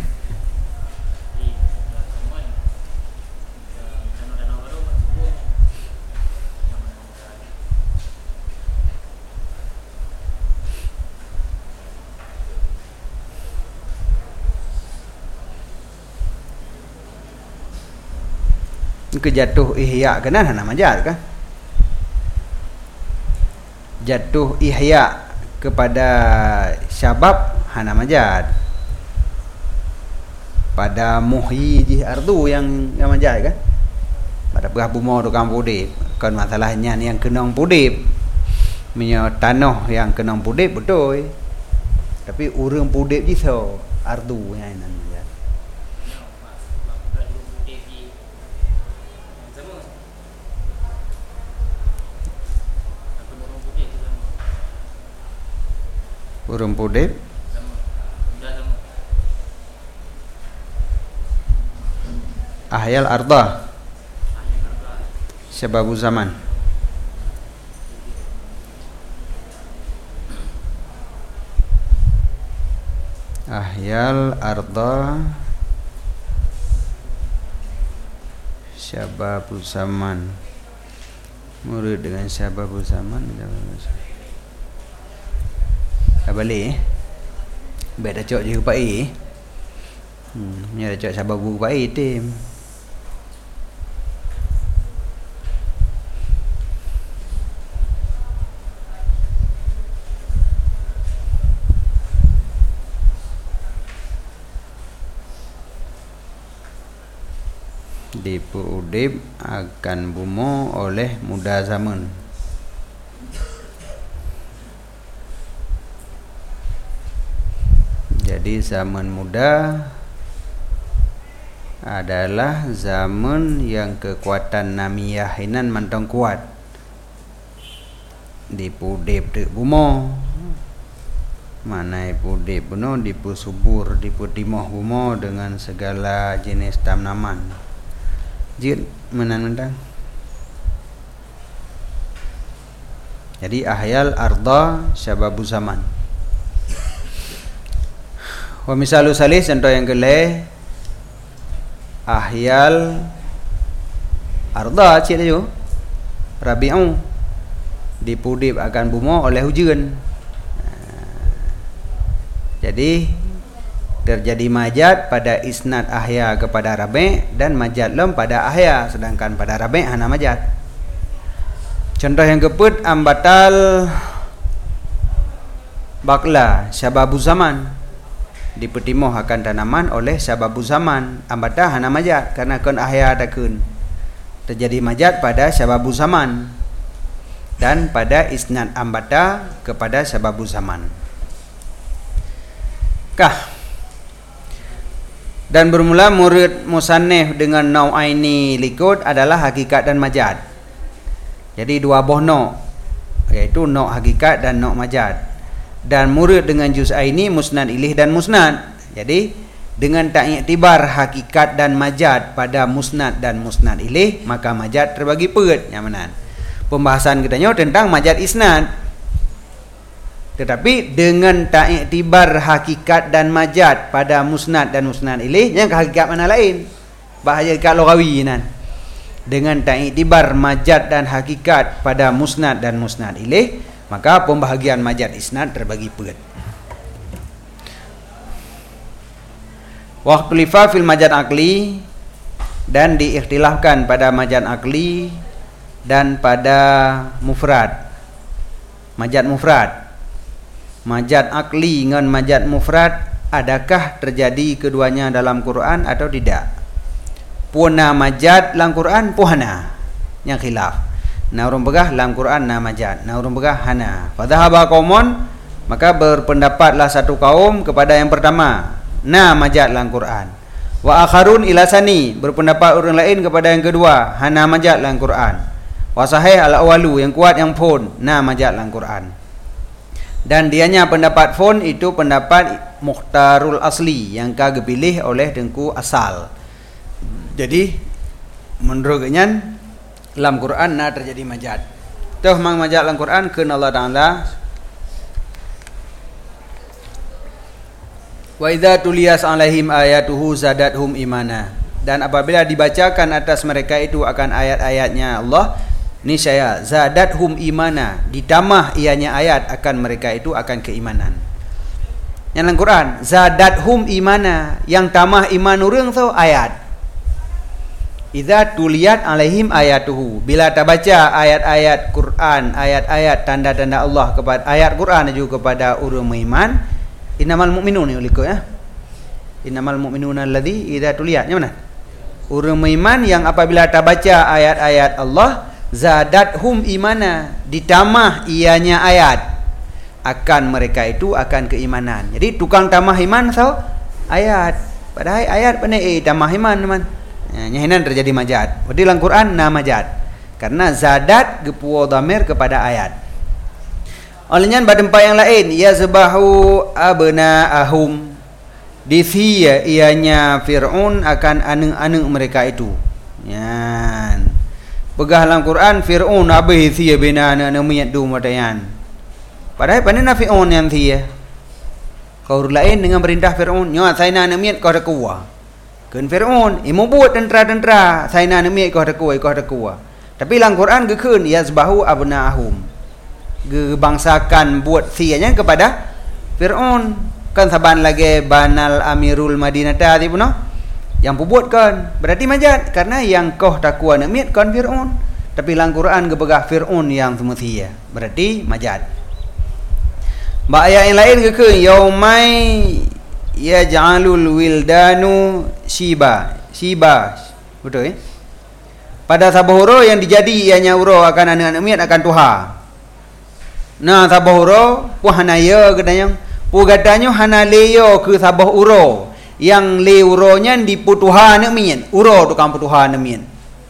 Kejatuh ihya kena hana majad kan? Jatuh ihya kepada syabab hana majad. Pada muhyi ji ardu yang majad kan? Pada berah bumo tukang pudip. Kan masalahnya yang kenang pudip. Punya tanah yang kenang pudip betul. Tapi urang pudip je so ardu yang nan majad. Urang pudip ahyal arda sababu zaman. Ahyal arda sababu zaman. Murid dengan sababu zaman. Dah balik baik dah cok je ke pai. Ni dah cok sababu pai tim. Dipuudib akan bumo oleh muda zaman. Jadi zaman muda adalah zaman yang kekuatan namiyahinan mantong kuat. Dipuudib dek bumo. Mana ipudib buno dipu subur, dipu timoh bumo dengan segala jenis tanaman. Jid menan-mentang. Jadi ahyal arda sababu zaman. Wa misalu salis contoh yang kelih ahyal arda cik tu rabi'u dipudip akan bumo oleh hujan. Jadi terjadi majad pada isnad ahya kepada rabi' dan majad lam pada ahya, sedangkan pada rabi' hana majad. Contoh yang keput ambatal bakla sababu zaman. Dipetimoh akan tanaman oleh sababu zaman. Ambata hana majad karena kon ahya takun. Terjadi majad pada sababu zaman dan pada isnad ambata kepada sababu zaman. Kah dan bermula murid musannif dengan nau'aini likut adalah hakikat dan majad. Jadi dua buah na', iaitu na' hakikat dan na' majad. Dan murid dengan juz'aini musnad ilih dan musnad. Jadi dengan tak iktibar hakikat dan majad pada musnad dan musnad ilih, maka majad terbagi perut. Yang mana? Pembahasan kita tentang majad isnad. Tetapi dengan tak iktibar hakikat dan majad pada musnad dan musnad ilih, yang hakikat mana lain? Bahaya hakikat lughawi nan. dengan ta'iktibar majad dan hakikat pada musnad dan musnad ilaih, maka pembahagian majad isnad terbagi pegat. Waktu lifa fil majad akli, dan diikhtilafkan pada majad akli dan pada mufrad. Majad mufrad, majad akli dengan majad mufrad, adakah terjadi keduanya dalam Quran atau tidak? Puana majad dalam Quran puhana, yang khilaf. Na urang begah dalam Quran na majad, na urang begah hana. Fadhahaba qaumun, maka berpendapatlah satu kaum kepada yang pertama, na majad dalam Quran. Wa akharun ila sani, berpendapat orang lain kepada yang kedua, hana majad dalam Quran. Wa sahih al awalu, yang kuat yang pun, na majad dalam Quran. Dan dianya pendapat fon itu pendapat mukhtarul asli, yang kagak pilih oleh Tengku asal. Jadi menurutnya dalam Quran na terjadi majad. Tuh mang majad dalam Quran ke Allah Taala. Wa idza tuliyas alaihim ayatuhu zadathum imana. Dan apabila dibacakan atas mereka itu akan ayat-ayatnya Allah, niscaya zadathum imana, ditambah ianya ayat akan mereka itu akan keimanan. Yang dalam Quran zadathum imana, yang tambah iman urang tu ayat. Idza tuliyat alaihim ayatuhu, bila terbaca ayat-ayat Quran, ayat-ayat tanda-tanda Allah kepada ayat Quran juga kepada orang beriman. Innamal mu'minun ni uliko ya. Innamal mu'minuna alladzi idza tuliyat. Yang mana? Orang beriman yang apabila terbaca ayat-ayat Allah, zadathum imana, ditambah ianya ayat, akan mereka itu akan keimanan. Jadi tukang tambah iman so ayat. Padahal ayat pandai tambah iman teman. Nyahinan terjadi majad. Berarti dalam Quran na majad. Karena zadat gepuo dhamir kepada ayat. Olehnya pada tempat yang lain, yazbahu abna'ahum, dithia ianya Fir'aun akan anak-anak mereka itu. Yan. Pegah dalam Quran Fir'aun abih thia bina anak-anak mayat du matayan. Padahal pandai Fir'aun yang thia. Kau lain dengan perintah Fir'aun, nyo saya nak mayat kau ada kuah. Kan Fir'aun mau buat tentera-tentera, saya nak mayat kau ada kuah. Tapi dalam Quran gekun yazbahu abna'ahum, gebangsakan buat sianya kepada Fir'aun. Kan saban lagi banal amirul Madinah tadi pun yang buat kan berarti majad, karena yang kau takwa nak miat kan Fir'aun. Tapi dalam Quran gebegah Fir'aun yang semestinya, berarti majad. Ba ayat yang lain ke yaumai yaj'alul wildanu shiba, betul eh? Pada sabahuro yang dijadi ianya uro akan anak-anak miat akan Tuha. Nah sabahuro puhanaya katanya, pugatanya hana leyo ke sabah uro, yang le uronya diputuha nak mian, uro tukang putuha nak mian.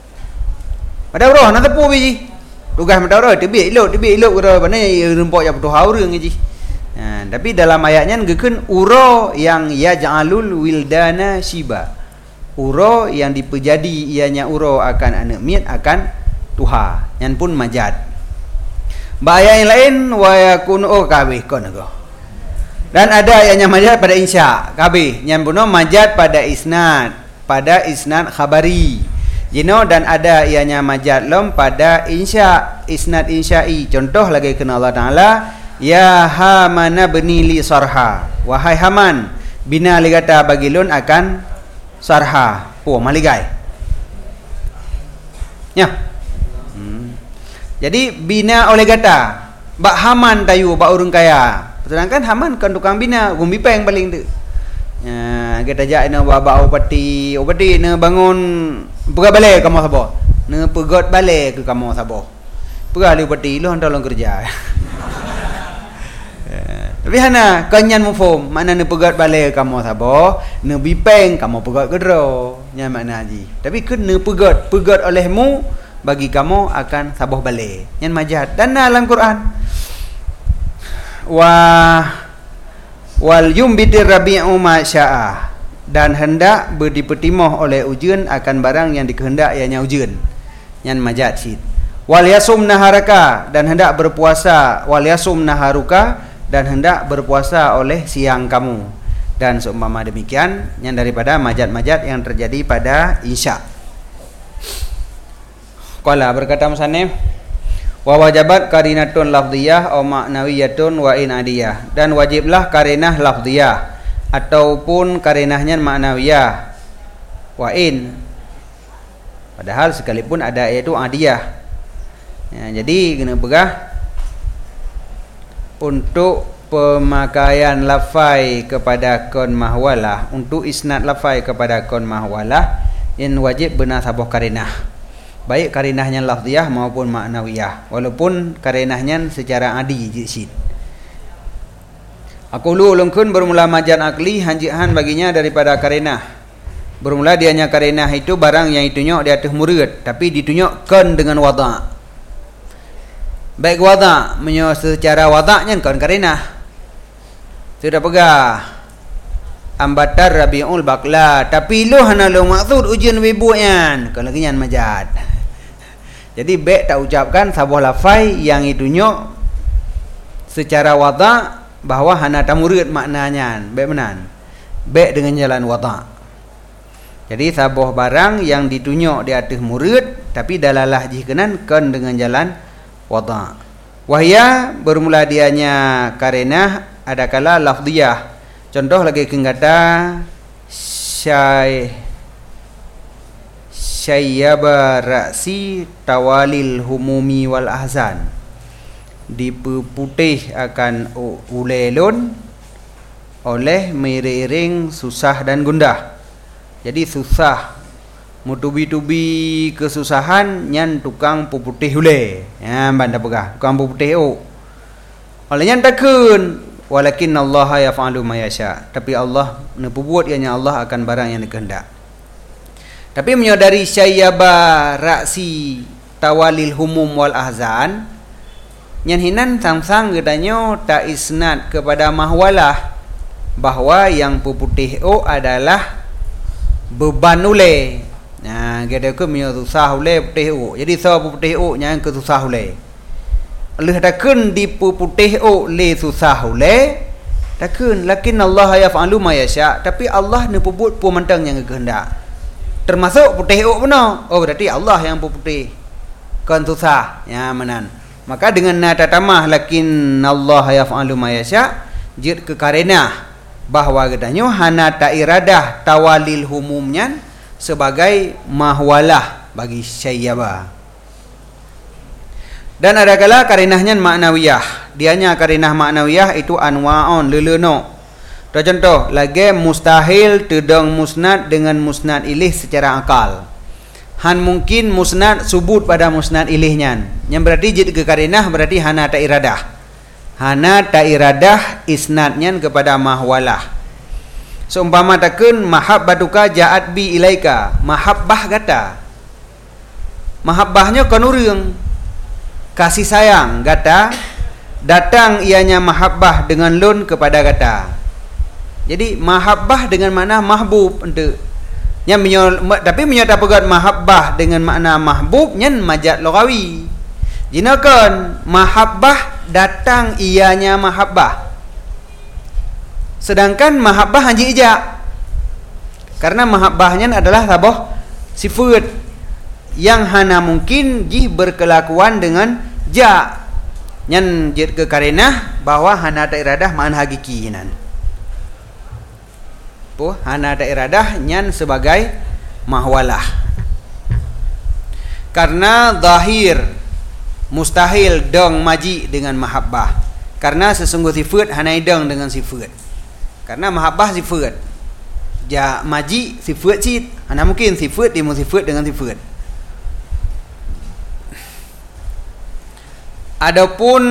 Pada uro nak tepu biji, tugas mata uro tebik elok uro mana rumpok yang putuha urang ji. Nah, tapi dalam ayatnya ngeken uro yang yaj'alul wildana shiba, uro yang dipejadi ianya uro akan anak mian akan Tuha, yang pun majad. Ayat yang lain wa yakun kabeh kon go. Dan ada yang majad pada insya kabeh, yang puno majad pada isnad khabari. Jino dan ada ianya majad lom pada insya, isnad insya'i. Contoh lagi kena Allah Taala, ya Hamana bani li sarha, wahai Haman bina ligata bagilun akan sarha. Oh maligai. Ya. Jadi bina oleh gata bak Haman tayu bak urang kaya. Sedangkan Haman kan tukang bina, gumbi peng paling tu. Kita jak na bak opati na bangun pegat balik kamu sabo. Na pegat balik ke kamu sabo. Pegat li opati lu hantar long kerja. Tapi hana kanyan mufum, mana na pegat balik kamu sabo, na bipeng kamu pegat kedro. Nya makna haji. Tapi kun na pegat olehmu bagi kamu akan sabuh balik. Yang majad dan dalam Quran wal yumbitir rabi'u ma sya'ah, dan hendak berdipertimah oleh ujian akan barang yang dikehendak ianya ujian. Yang majad sid. Wal yasum naharaka, dan hendak berpuasa, wal yasum naharuka, dan hendak berpuasa oleh siang kamu. Dan seumpama demikian yang daripada majad-majad yang terjadi pada insya. Qala berkata musannif wa wajabat qarinatun lafdhiyah aw ma'nawiyatun wa in adiyah, dan wajiblah qarinah lafdhiyah ataupun qarinahnya ma'nawiyah wa in, padahal sekalipun ada yaitu adiyah. Ya, jadi kena pegah untuk pemakaian lafai kepada kon mahwalah, untuk isnad lafai kepada kon mahwalah, yang wajib benar sabuh qarinah, baik qarinahnya lafziyah maupun ma'nawiyah, walaupun qarinahnya secara adi jisid. Aku ulungkun bermula majaz akli hanjihan baginya daripada qarinah. Bermula dianya qarinah itu barang yang ditunjuk di atas murid, tapi ditunjukkan dengan wada'. Baik wada' menyo secara wada'nya kon qarinah. Sudah pegah ambatar Rabiul Baqla, tapi lu hana lu maksud ujian wibu'yan kalau kinyan majad. Jadi baik tak ucapkan sabuh lafai yang ditunjuk secara wada' bahawa hana tamurid maknanya, baik menan. Baik dengan jalan wada'. Jadi sabuh barang yang ditunjuk di atas murid tapi dalalah jihkenan kan dengan jalan wada'. Wahya bermula dianya qarinah adakala lafdhiyah. Contoh lagi kata syayyaba ra'si tawalil humumi wal ahzan, diputih akan ulelun oleh meriring susah dan gundah. Jadi susah mutubi-tubi kesusahan nyan tukang puputih ule. Ya banda pegah tukang puputih oleh nyan takun walakin Allah yaf'alu ma yasha, tapi Allah nepubuat ianya Allah akan barang yang dikehendak. Tapi menyadari syayyaba ra'si tawalil humum wal ahzan, nyan hinan sang-sang gedanyo tak isnad kepada mahwalah bahwa yang puputih adalah beban ule. Nah, kita ke menyo susah ule putih jadi so puputih nyang ke susah ule. Oleh takun dipuputih le susah ule takun, lakin Allah yaf'alu ma yasha, tapi Allah ni puput pemantang yang kehendak. Termasuk putih benar. Oh berarti Allah yang puputih kan susah ya menan. Maka dengan nada tamah lakin Allah yaf'alu ma yasha jid ke qarinah bahawa gedanyo hana ta iradah tawalil humumnya sebagai mahwalah bagi syayyaba. Dan ada kala qarinahnya ma'nawiyah. Dianya qarinah ma'nawiyah itu anwa'un leleno. Contoh lagi mustahil tedang musnad dengan musnad ilih secara akal. Han mungkin musnad subut pada musnad ilihnya. Yang berarti jid ke qarinah berarti hana ta iradah. Hana ta iradah isnadnya kepada mahwalah. Seumpama takun mahabbatuka ja'at bi ilaika, mahabbah kata. Mahabbahnya konurung kasih sayang kata, datang ianya mahabbah dengan lun kepada kata. Jadi mahabbah dengan makna mahbub untuk nya tapi menyata pegat mahabbah dengan makna mahbub nyen majaz lughawi. Jinakan mahabbah datang ianya mahabbah. Sedangkan mahabbah hanji ijak. Karena mahabbahnya adalah sabuh sifat yang hana mungkin jih berkelakuan dengan ja. Nyan jid ke qarinah bahwa hana ta iradah ma'an hakiki nan. Hana ta iradah nyan sebagai mahwalah. Karena zahir mustahil dong maji dengan mahabbah. Karena sesungguh sifat hana idang dengan sifat. Karena mahabbah sifat. Ja maji sifat cid. Hana mungkin sifat dimu sifat dengan sifat. Adapun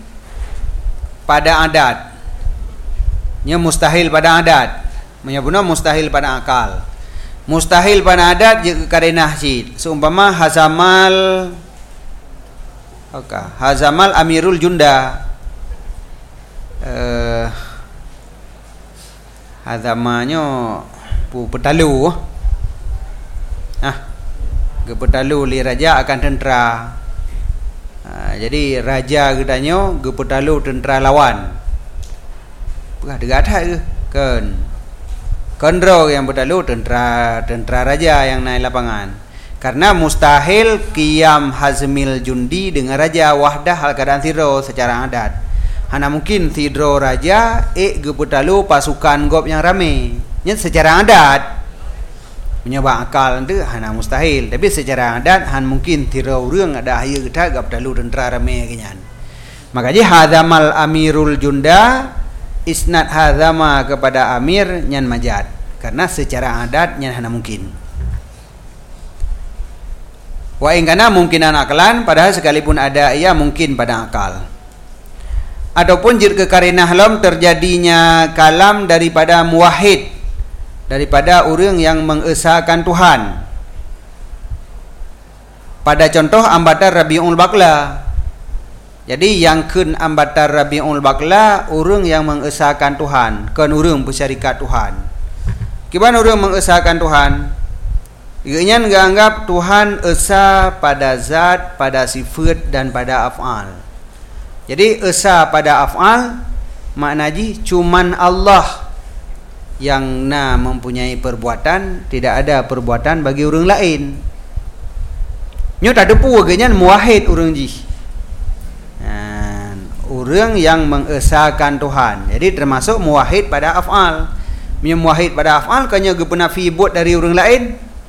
pada adat nya mustahil pada adat, menyebutnya mustahil pada akal. Mustahil pada adat je qarinah cid. Seumpama hazamal hazamal amirul junda. Hazamanyo petalu. Ke petalu li raja akan tentera. Jadi raja gedanyo ge petalu tentera lawan. Pegah degat ke kan. Kondro yang petalu tentera raja yang naik lapangan. Karena mustahil qiyam hazmil jundi dengan raja wahdah hal keadaan tidro secara adat. Hana mungkin tidro raja geputalu pasukan gop yang rame. Nya secara adat menyebab akal itu hana mustahil. Tapi secara adat han mungkin tidro urang ada haya kita geputalu tentera rame kenyan. Makanya hadamal amirul junda isnad hadama kepada amir nyan majad. Karena secara adat nyan hana mungkin. Wa ingkana mungkinan akalan, padahal sekalipun ada ia mungkin pada akal. Ataupun jika karena halam terjadinya kalam daripada muwahhid, daripada orang yang mengesahkan Tuhan. Pada contoh ambatar Rabiul Baqla. Jadi yang kun ambatar Rabiul Baqla orang yang mengesahkan Tuhan, kan orang bersyarikat Tuhan. Gimana orang mengesahkan Tuhan? Ia menganggap Tuhan esa pada zat, pada sifat dan pada af'al. Jadi esa pada af'al maknanya cuman Allah yang mempunyai perbuatan, tidak ada perbuatan bagi orang lain. Nyo tak depu agaknya muwahhid orang ji. Orang yang mengesahkan Tuhan. Jadi termasuk muwahhid pada af'al. Muwahhid pada af'al kanya gepenafi buat dari orang lain.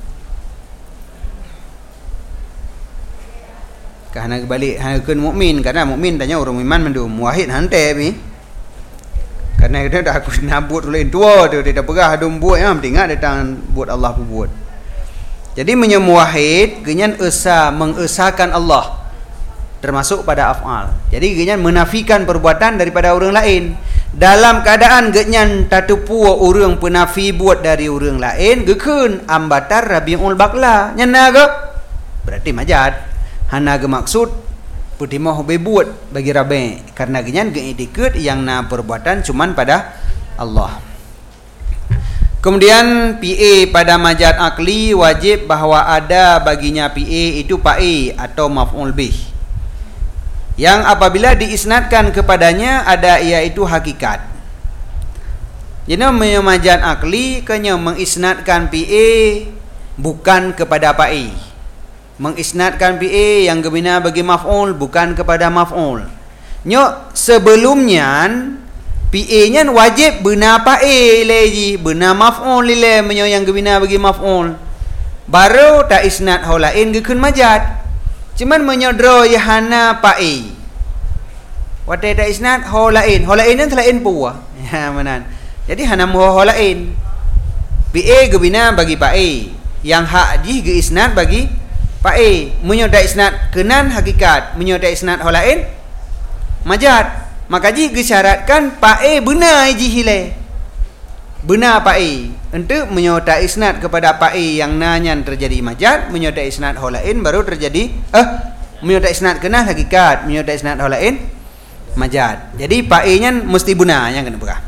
Karena balik hakun mukmin, karena mukmin tanya orang iman mendum muwahhid hante bi. Karena dia dah aku nabut lain tua tu dia dah pegah adum buat yang penting datang buat Allah buat. Jadi menyemuwahhid genyan esa mengesahkan Allah termasuk pada af'al. Jadi genyan menafikan perbuatan daripada orang lain. Dalam keadaan genyan tatupu orang penafi buat dari orang lain gekun ambatar Rabiul Baqla nyana ke? Berarti majad. Hana ke maksud putimah bebuat bagi Rabi karena genyan geidikut yang perbuatan cuman pada Allah. Kemudian PA pada majad akli wajib bahawa ada baginya PA itu pa'i atau maf'ul bih. Yang apabila diisnadkan kepadanya ada iaitu hakikat. Jadi majad akli kenya mengisnadkan PA bukan kepada pa'i. Mengisnadkan PA yang gebina bagi maf'ul bukan kepada maf'ul. Nyok sebelumnya PA nya wajib bena pa'i leji bena maf'ul lile menyo yang gebina bagi maf'ul. Baru tak isnad holain gekun majad. Cuman menyodro yahana pa'i. Watai tak isnad holain. Holain nya telain puah. Ya menan. Jadi hana muha holain. PA gebina bagi pa'i. Yang hak ji ge isnad bagi pa'i. Menyodak isnad kenan hakikat, menyodak isnad holain majad. Maka ji gesyaratkan pa'i benar ji hile. Benar pa'i. Untuk menyodak isnad kepada pa'i yang nanyan terjadi majad, menyodak isnad holain baru terjadi menyodak isnad kenan hakikat, menyodak isnad holain majad. Jadi pa'i nya mesti benar yang kena berah.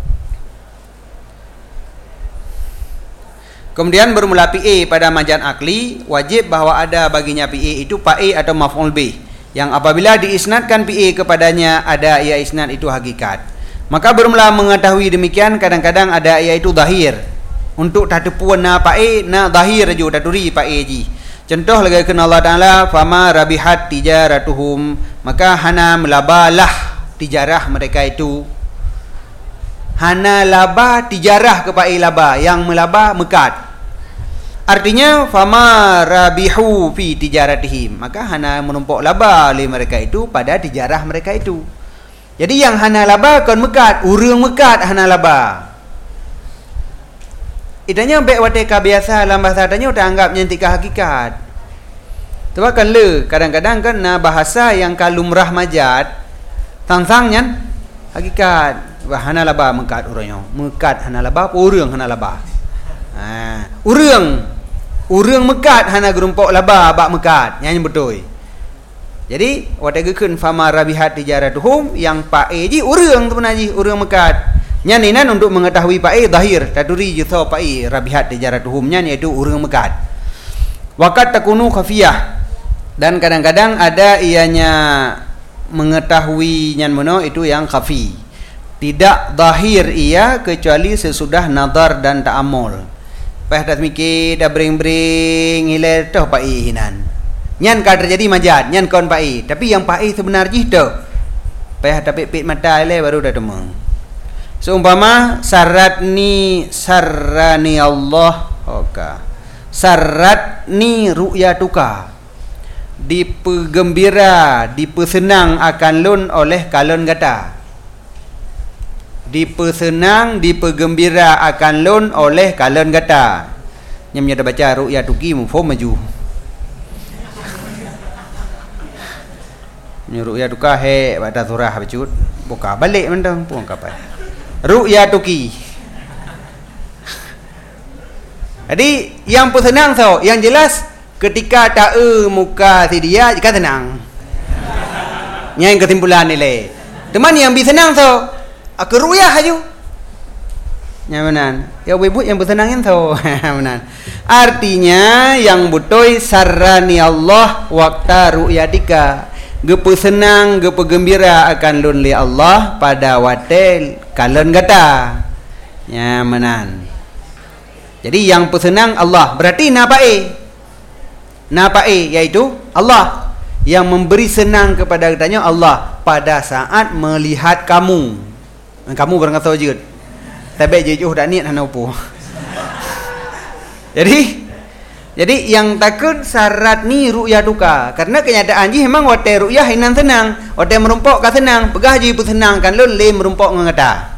Kemudian bermula PA pada majad akli wajib bahawa ada baginya PA itu pa'i atau maf'ul bih. Yang apabila diisnadkan PA kepadanya ada ia isnad itu hakikat. Maka bermula mengetahui demikian kadang-kadang ada iaitu zahir. Untuk tatapuan na pa'i na zahir ju taturi pa'i ji. Contoh lagi kena Allah Taala fama rabihat tijaratuhum, maka hana melabalah tijarah mereka itu. Hana laba tijarah ke pa'i laba, yang melaba mekat. Artinya fama rabihu fi tijaratihim, maka hana menumpuk laba oleh mereka itu pada tijarah mereka itu. Jadi yang hana laba kon mekat, urang mekat hana laba. Itanya baik wateka biasa dalam bahasa tanya udah anggap nyentika hakikat. Sebab kan le kadang-kadang kan na bahasa yang kalumrah majad tangsangnya hakikat. Wah hana laba mekat urangnya. Mekat hana laba, urang hana laba. Urang mekat hana gerumpok laba bak mekat. Nyanyi betul. Jadi wateka keun fama rabihat tijaratuhum yang pa'i ji urang tu menaji urang mekat. Nyaninan untuk mengetahui pa'i zahir taduri jutha pa'i rabihat tijaratuhum nya iaitu urang mekat. Waqat takunu khafiyah, dan kadang-kadang ada ianya mengetahui nyan mono itu yang khafi. Tidak zahir ia kecuali sesudah nazar dan ta'ammul. Pas dah mikir dah bering-bering hilal dah pai hinan. Nyan ka terjadi majad, nyan kon pai. Tapi yang pai sebenar jih dah. Pas dah pit mata hilal baru dah demang. Seumpama syarat ni sarrani Allah oka. Syarat ni ru'yatuka. Dipegembira, dipesenang akan lun oleh kalon kata. Dipesenang, dipegembira akan lun oleh kalon kata. Nyamnya dah baca ru'yatuki mufhum maju. Ru'yatuka he baca surah bacut. Buka balik mendang pun kapai. Ru'yatuki. Jadi yang pun senang tau, yang jelas ketika tahu muka si dia jika tenang. Yang kesimpulan nilai. Teman yang bisa senang tau, aku ru'yah aja. Nyaman. Ya ibu yang bersenangin tau. Nyaman. Artinya yang butuh sarani Allah waktu ru'yatika. Gepe senang, gepe gembira akan lun li Allah pada watel kalon kata. Nyamanan. Jadi yang pesenang Allah berarti napae. Napae iaitu Allah yang memberi senang kepada katanya Allah pada saat melihat kamu. Kamu barang tahu je. Tapi jauh dah niat hana upo. Jadi yang takut syarat ni ru'yatuka. Karena kenyataan je memang wate ru'yah hinan senang. Wate merumpok ka senang. Pegah je pun senang kan lun le merumpok ngata.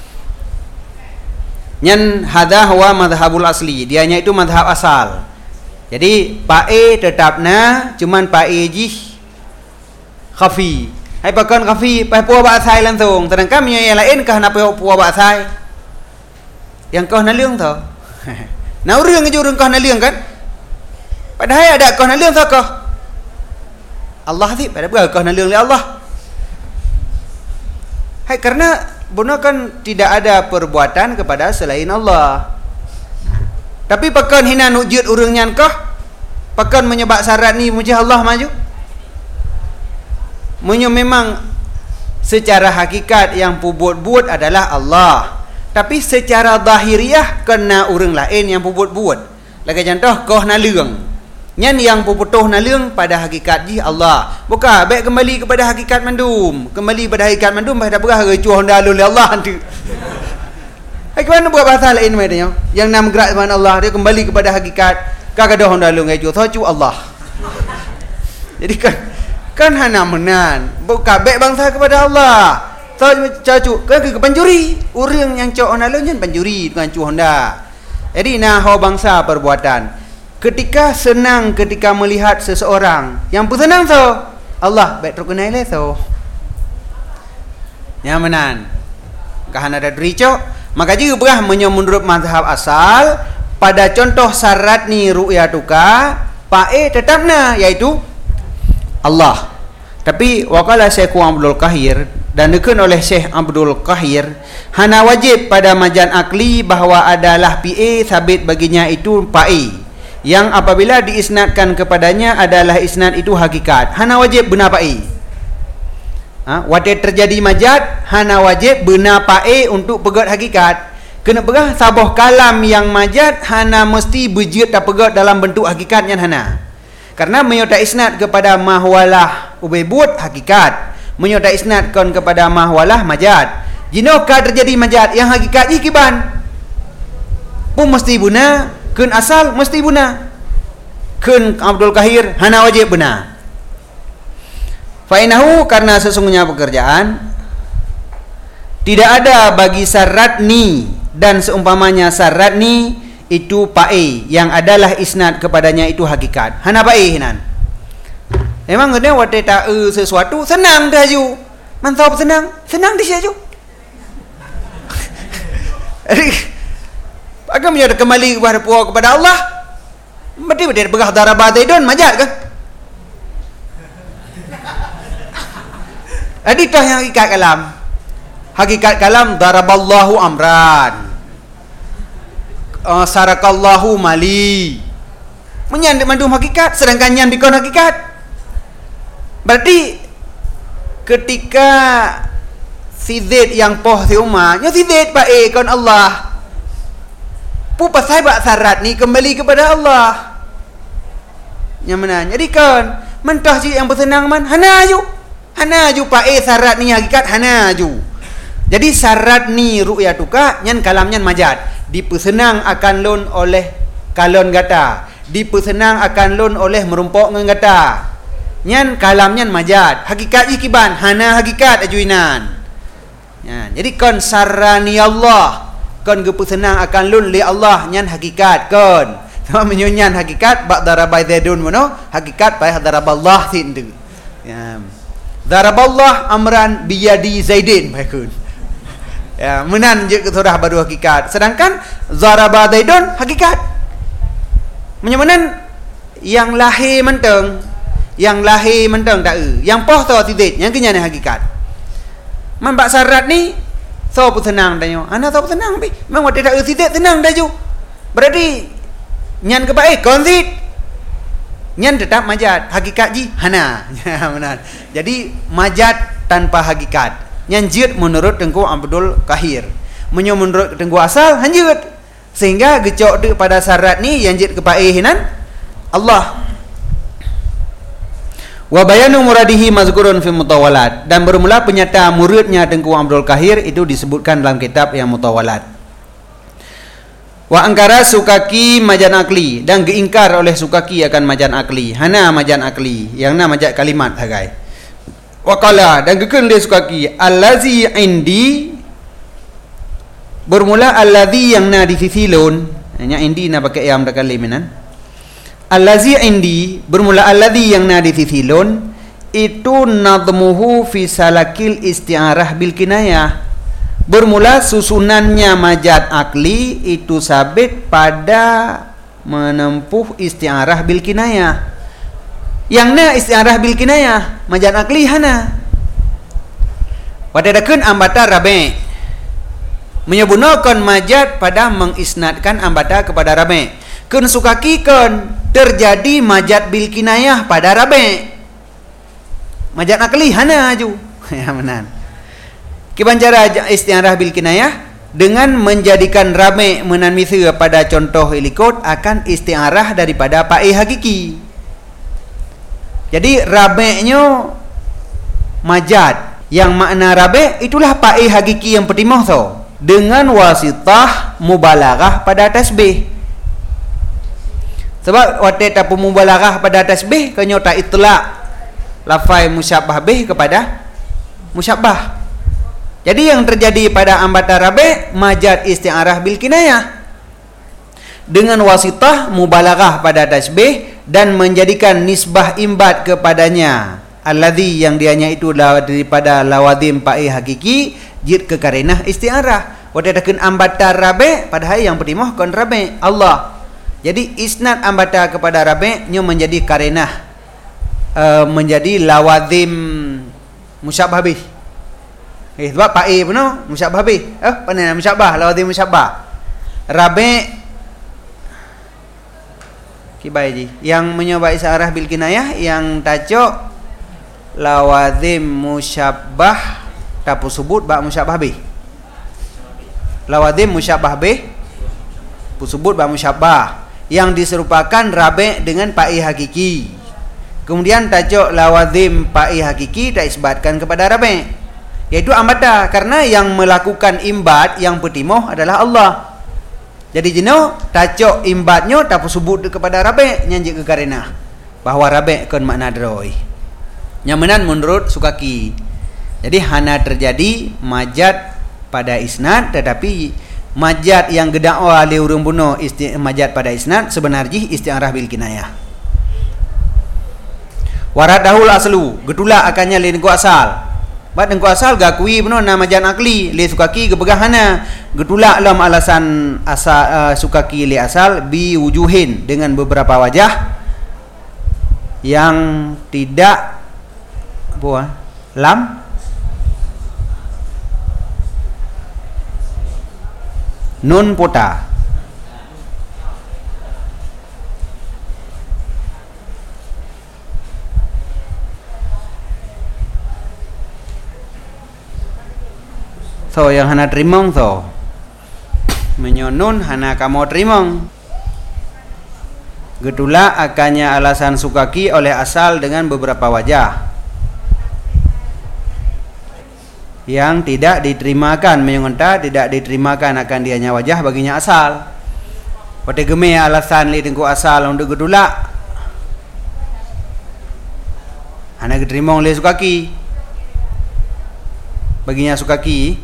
Nyan hadha huwa madhhabul asli. Dianya itu madhhab asal. Jadi pae tetapna cuman pae je khafi. Hai pakon khafi pai puah ba sai langsung. Sedangkan yang lain kah napa puah ba sai. Yang kau na leung tau. Nah urang je urang kau na leung kan? Padahal ada kau nak lương tak kau? Allah sih pada kau nak lương oleh Allah. Hai karena benar kan tidak ada perbuatan kepada selain Allah. Tapi pakan hina nujud urang nyan kau? Pakan menyebab syarat ni mujah Allah maju? Munyo memang secara hakikat yang buat adalah Allah. Tapi secara zahiriah kena urang lain yang buat. Lagi contoh kau nak lương. Nyan yang puputuh na leung pada hakikat ji Allah. Bukan baik kembali kepada hakikat mandum. Kembali pada hakikat mandum pada berah recuh Honda oleh Allah tu. Hai mana buat bahasa lain macamnya? Yang nam gerak dengan Allah dia kembali kepada hakikat kagak ada Honda leung recuh socu Allah. Jadi kan hana menan. Bukan baik bangsa kepada Allah. Socu kan ke pencuri. Urang yang cok Honda leung nyan pencuri dengan cu Honda. Jadi nah ho bangsa perbuatan. Ketika senang ketika melihat seseorang yang pun senang so Allah baik terkenal le so nyamanan kahan ada derico maka juga berah menurut mazhab asal pada contoh syarat ni ru'yatuka pae tetapna iaitu Allah. Tapi waqala Syekh Abdul Qahir dan dikun oleh Syekh Abdul Qahir hana wajib pada majan akli bahawa adalah PA sabit baginya itu pae yang apabila diisnadkan kepadanya adalah isnad itu hakikat. Hana wajib benar pae. Wate terjadi majad, hana wajib benar pae untuk pegat hakikat. Kena pegah saboh kalam yang majad hana mesti berjud tak pegat dalam bentuk hakikatnya hana. Karena menyota isnad kepada mahwalah ubebut hakikat. Menyota isnadkan kepada mahwalah majad. Jinokah terjadi majad yang hakikat ikiban. Pun mesti benar. Kun asal mesti benar. Kun Abdul Qahir hana wajib benar. Fainahu karena sesungguhnya pekerjaan tidak ada bagi syarat ni dan seumpamanya syarat ni itu pae yang adalah isnad kepadanya itu hakikat. Hana pae hinan. Memang kena wate tak sesuatu senang dah ju. Mantap senang dia ju. Agar menjadi kembali kepada puas kepada Allah. Berarti dia berah darabah taidon majad ke? Aditah yang hakikat kalam. Hakikat kalam daraballahu amran. Sarakallahu mali. Menyan mandum hakikat sedangkan nyan dikon hakikat. Berarti ketika si Zaid yang poh si Umar, nya si Zaid baik kon Allah. Pu pasal bak syarat ni kembali kepada Allah. Yang mana? Jadi kan mentah cik yang bersenang man hana ju pa syarat ni hakikat hana ju. Jadi syarat ni ru'yatuka nyan kalam nyan majad. Dipersenang akan lon oleh kalon gata. Dipersenang akan lon oleh merumpok ngan gata. Nyan kalam nyan majad. Hakikat ji kiban hana hakikat ajuinan. Ya, jadi kon sarani Allah. Kon gepersenang akan lun li Allah nyan hakikat kon. Sama menyunyan hakikat bak darabai zaidun mono hakikat pai daraballah tindu. Ya. Daraballah amran biyadi zaidin pai kun. Ya, menan je ketorah baru hakikat. Sedangkan zaraba zaidun hakikat. Menyamanan yang lahir menteng, tak yang poh tu tidik, yang kenyana hakikat. Man bak syarat ni so pun tenang dah yo. Ana so pun tenang bi. Memang tidak tidik tenang dah ju. Berarti nyan ke baik konsit. Nyan tetap majad, hakikat ji hana. Ya benar. Jadi majad tanpa hakikat. Nyan jid menurut Tengku Abdul Kahir. Menurut Tengku Asal hanjut. Sehingga gecok tu pada syarat ni yang jid ke baik hinan Allah. Wa bayanu muradihi mazkurun fi mutawalat, dan bermula penyata muridnya Tengku Abdul Kahir itu disebutkan dalam kitab yang mutawalat. Wa angkara sukaki majan akli, dan geingkar oleh sukaki akan majan akli. Hana majan akli yang na majat kalimat hagai. Wa qala, dan gekeun dia sukaki allazi indi, bermula allazi yang na di sisi lun, hanya indi na pakai yang berkaliminan. Allazi indi, bermula allazi yang na di sisi lun, itu nadmuhu fi salakil isti'arah bil kinayah. Bermula susunannya majad akli itu sabit pada menempuh isti'arah bil kinayah. Yang na isti'arah bil kinayah majad akli hana. Wadadakeun ambata rabe, menyebutkan majad pada mengisnadkan ambata kepada rabe. Keun sukaki keun terjadi majad bil kinayah pada rabe. Majad akli hana aju. Ya benar. Kiban cara isti'arah bil kinayah dengan menjadikan rabe menan misa pada contoh ilikot akan isti'arah daripada pa'i hakiki. Jadi rabe-nya majad yang makna rabe itulah pa'i hakiki yang pertimah tu dengan wasitah mubalaghah pada tasbih. Sebab waktu tak mubalarah pada tasbih kenyo tak itlaq lafai musyabbah bih kepada musyabbah. Jadi yang terjadi pada ambata rabi majad isti'arah bil kinayah dengan wasitah mubalarah pada tasbih dan menjadikan nisbah imbat kepadanya alladhi yang dianya itu daripada lawadim pa'i hakiki jid ke karenah isti'arah. Waktu takun ambata rabi padahal yang pertimah kon rabi Allah. Jadi isnad ambata kepada rabi' nya menjadi karenah menjadi lawadim musyabbah bih. Sebab pa'i puno musyabbah bih. Pandai musyabbah lawadim musyabbah. Rabi' kibai ji yang menyoba isyarah bil kinayah yang tajuk lawadim musyabbah tapu sebut ba musyabbah bih. Lawadim musyabbah bih sebut ba musyabbah yang diserupakan rabi' dengan pa'i hakiki. Kemudian tajuk lawadim pa'i hakiki tak isbatkan kepada rabi', yaitu ambata, karena yang melakukan imbat yang pertimah adalah Allah. Jadi jenuh tajuk imbatnya tak sebut kepada rabi' nyanjik ke karenah bahawa rabi' kon makna droi. Yang menan menurut sukaki. Jadi hana terjadi majad pada isnad, tetapi majad yang gedakwa oleh urang bunuh majad pada isnad sebenarnya isti'arah bil kinayah. Waradahul aslu, getulak akannya li Tengku Asal. Bat Tengku Asal gakui bunuh nama majad akli li sukaki gebegahana. Getulak lam alasan asal sukaki li asal bi wujuhin dengan beberapa wajah yang tidak lam nun pota. So yang hana terimong so menyonun hana kamu terimong. Gedula akannya alasan sukaki oleh asal dengan beberapa wajah yang tidak diterimakan, menyonta tidak diterimakan akan dianya wajah baginya asal. Pada geme alasan li tengku asal untuk gedula hana diterimong le sukaki baginya sukaki.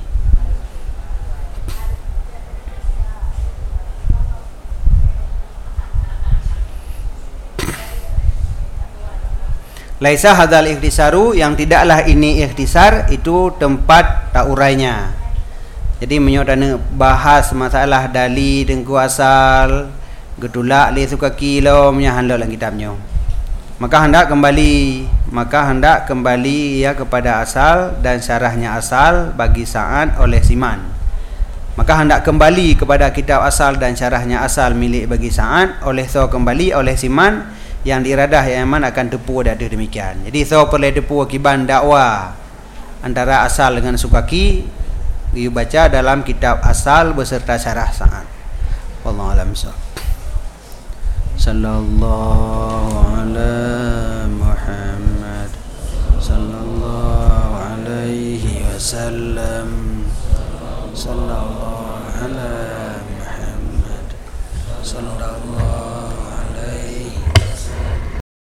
Laisa hadzal ikhtisaru, yang tidaklah ini ikhtisar, itu tempat tak urainya. Jadi menyodana bahas masalah dali tengku asal gedulak le sukaki lo menyahan lo dalam kitabnya. Maka hendak kembali ya kepada asal dan syarahnya asal bagi Sa'ad oleh Siman. Maka hendak kembali kepada kitab asal dan syarahnya asal milik bagi Sa'ad oleh kembali oleh Siman, yang diiradah yang man akan tepu dah demikian. Jadi perlu tepu akiban dakwah antara asal dengan sukaki dibaca dalam kitab asal beserta syarah Sa'ad. Wallahu a'lam bishawab. Sallallahu ala Muhammad sallallahu alaihi wasallam. Sallallahu ala Muhammad sallallahu